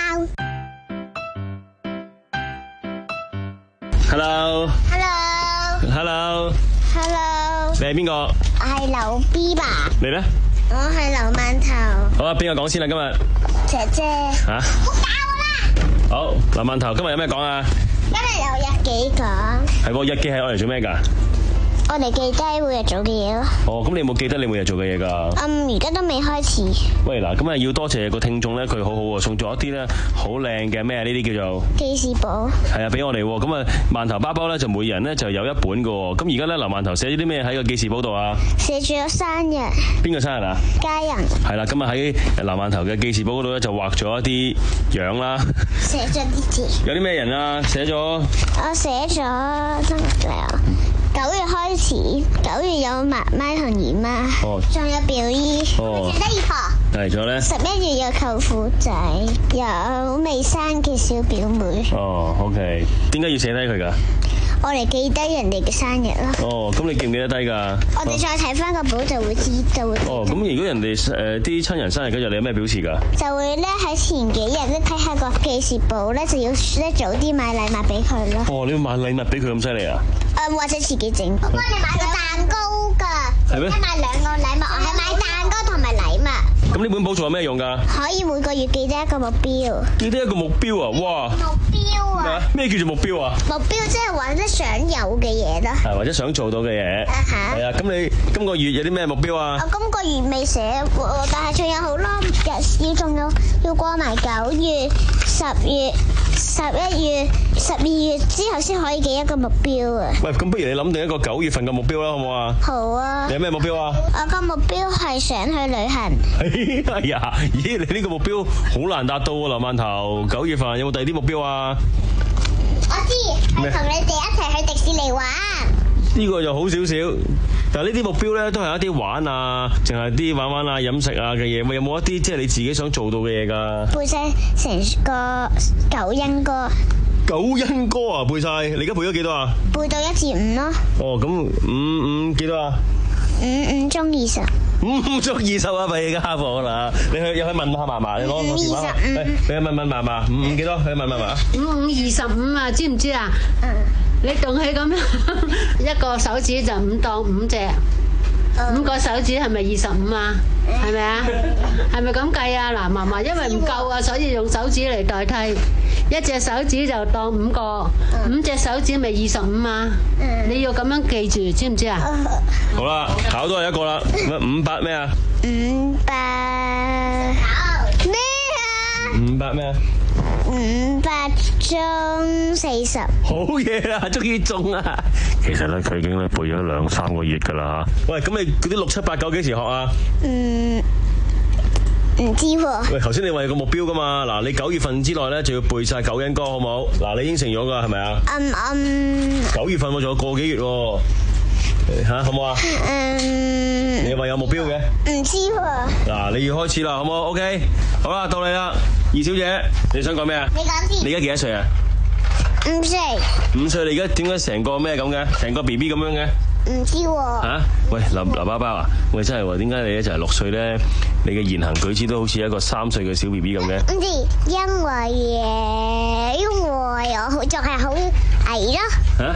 Hello。 Hello。 Hello。 Hello。 你係邊個？ 我係劉 B 吧。 你咧？ 我係劉饅頭。 好啊，邊個講先啦？今日姐姐。 吓？好，劉饅頭，今日有咩講啊？ 今日有日記講。 係喎，日記係我嚟做咩㗎？ 我哋記低每日做嘅嘢咯。 哦，咁你有冇記得你每日做嘅嘢㗎？ 嗯，而家都未開始。 喂，嗱，咁啊要多謝個聽眾咧，佢好好喎，送咗一啲咧好靚嘅咩？呢啲叫做記事簿。 係啊，俾我哋喎。咁啊，饅頭包包咧就每人咧就有一本㗎喎。咁而家咧，劉饅頭寫咗啲咩喺個記事簿度啊？ 寫住咗生日。 邊個生日啊？ 家人。 係啦，咁啊喺劉饅頭嘅記事簿嗰度咧就畫咗一啲樣啦。 寫咗啲字。 有啲咩人啊？寫咗。 我寫咗真係啊！九月開始，九月有媽媽同姨媽，仲、哦、有表姨，仲有姨婆。 係咗咧。十一月有舅父仔，有未生嘅小表妹。 哦 ，OK。點解要寫低佢㗎？ 我哋記低人哋嘅生日啦。 哦，咁你記唔記得低㗎？ 我哋再睇翻個簿就會知道。 哦，咁如果人哋誒啲親人生日嗰日，你有咩表示㗎？ 就會咧喺前幾日咧睇下個記事簿咧，就要咧早啲買禮物俾佢咯。 哦，你要買禮物俾佢咁犀利啊？ 誒，或者自己整。我幫你買個蛋糕㗎。係咩？買兩個禮物，我係買蛋糕同埋禮物。 咁呢本簿仲有咩用㗎？ 可以每個月記得一個目標。 記得一個目標啊！哇！ 目標啊！ 咩叫做目標啊？ 目標即係話咧想有嘅嘢啦。 係或者想做到嘅嘢。 啊哈。 係啊，咁你今個月有啲咩目標啊？ 我今個月未寫喎，但係仲有好多日要仲有要過埋九月、十月、十一月、十二月之後先可以記一個目標啊。 喂，咁不如你諗定一個九月份嘅目標啦，好唔好啊？ 好啊。 你有咩目標啊？ 我個目標係想去旅行。 哎呀，咦，你呢個目標好難達到喎，劉饅頭。九月份有冇第二啲目標啊？ 我知，係同你哋一齊去迪士尼玩。 呢個就好少少，但係呢啲目標咧都係一啲玩啊，淨係啲玩玩啊、飲食啊嘅嘢。有冇一啲即係你自己想做到嘅嘢㗎？ 背晒成個九恩歌。 九恩歌啊，背晒！你而家背咗幾多啊？ 背到一至五咯。 哦，咁五五幾多啊？ 五五中二十。 五中二十啊，咪家伙啦！你去又去問下嫲嫲，你攞我電話。誒，你去問問嫲嫲，五五幾多？去問嫲嫲。 五五二十五啊，知唔知啊？嗯。你動起咁樣，一個手指就五當五隻，五個手指係咪二十五啊？係咪啊？係咪咁計啊？嗱，嫲嫲因為唔夠啊，所以用手指嚟代替，一隻手指就當五個，五隻手指咪二十五啊？你要咁樣記住，知唔知啊？ 好啦，考到係一個啦，五百咩啊？ 五百咩啊？ 五百咩啊？ 五百中四十， 好嘢啦，終於中啦！其實咧，佢已經咧背咗兩三個月噶啦吓。喂，咁你嗰啲六七八九幾時學啊？ 嗯，唔知喎。 喂，頭先你話有個目標噶嘛？嗱，你九月份之內咧就要背晒九恩歌，好唔好？嗱，你應承咗噶係咪啊？ 嗯嗯。 九月份我仲有個幾月喎，吓好唔好啊？嗯。你話有目標嘅？ 唔知喎。 嗱，你要開始啦，好唔好 ？OK，好啦，到你啦。二小姐，你想講咩啊？ 你講先。 你而家幾多歲啊？ 五歲。 五歲，你而家點解成個咩咁嘅？成個 B B 咁樣嘅？ 唔知喎。 吓？喂，劉劉包包啊！喂，真係喎，點解你咧就係六歲咧？你嘅言行舉止都好似一個三歲嘅小 B B 咁嘅？ 唔知，因為因為我好仲係好矮咯。 吓？ 因為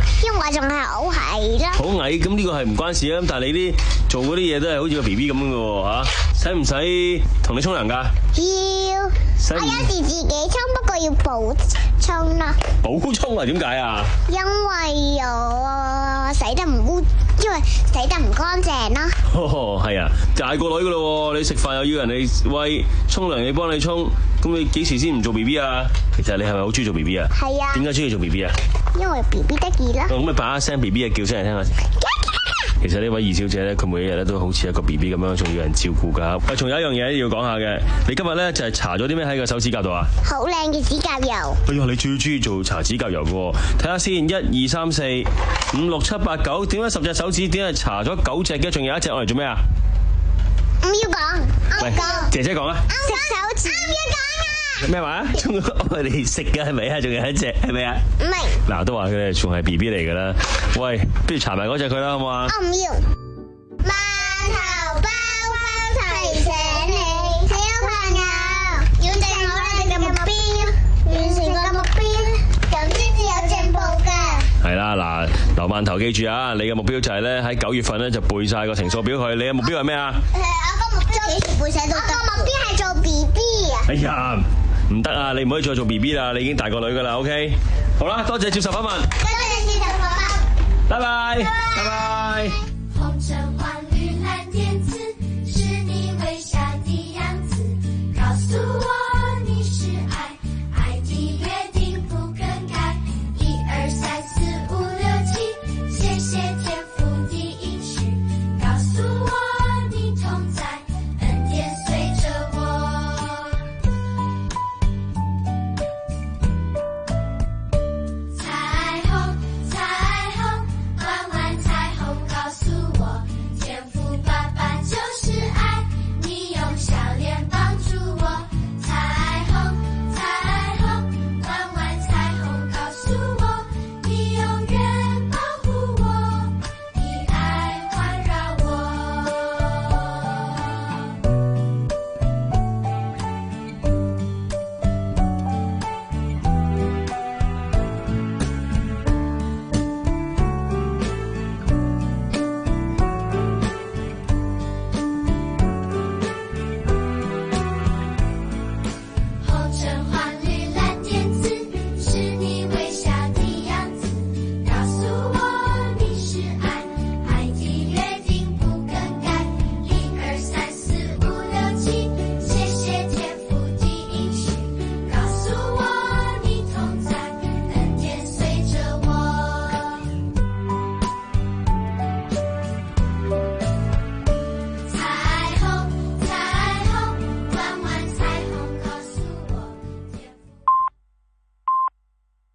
話仲係好矮啦。 好矮，咁呢個係唔關事啊。咁但係你啲做嗰啲嘢都係好似個 B B 咁嘅喎嚇，使唔使同你沖涼㗎？ 要，我有時自己沖，不過要補沖啦。 補沖啊？點解啊？ 因為我洗得唔污，因為洗得唔乾淨啦。 哦，係啊，大個女㗎咯喎，你食飯又要人哋餵，沖涼你幫你沖，咁你幾時先唔做 B B 啊？其實你係咪好中意做 B B 啊？ 係啊。 點解中意做 B B 啊？ 因為 B B 得意啦。 咁咪把聲 B B 嘅叫聲嚟聽下先。其實呢位二小姐咧，佢每一日咧都好似一個 B B 咁樣，仲要人照顧噶。喂，仲有一樣嘢要講下嘅，你今日咧就係搽咗啲咩喺個手指甲度啊？ 好靚嘅指甲油。 哎呀，你最中意做搽指甲油嘅，睇下先，一二三四五六七八九，點解十隻手指點解搽咗九隻嘅？仲有一隻我嚟做咩啊？ 唔要講， 喂，姐姐講啊。 食手指。啱要講啊。 咩話？我哋食嘅係咪啊？仲有一隻係咪啊？ 唔係。 嗱，都話佢哋仲係 B B 嚟噶啦。喂，不如搽埋嗰隻佢啦，好唔好啊？ 我唔要。饅頭包包提醒你，小朋友要定好你嘅目標，完成個目標，咁先至有進步噶。 係啦，嗱，劉饅頭記住啊，你嘅目標就係咧喺九月份咧就背晒個乘數表佢。你嘅目標係咩啊？ 誒，我個目標幾時背晒到？我個目標係做 B B 啊。 哎呀，唔得啊！你唔可以再做 B B 啦，你已經大個女噶啦。OK， 好啦，多謝接受訪問。 多謝接受訪問。 拜拜，拜拜。 紅橙黃綠藍靛紫，是你微笑的樣子，告訴我。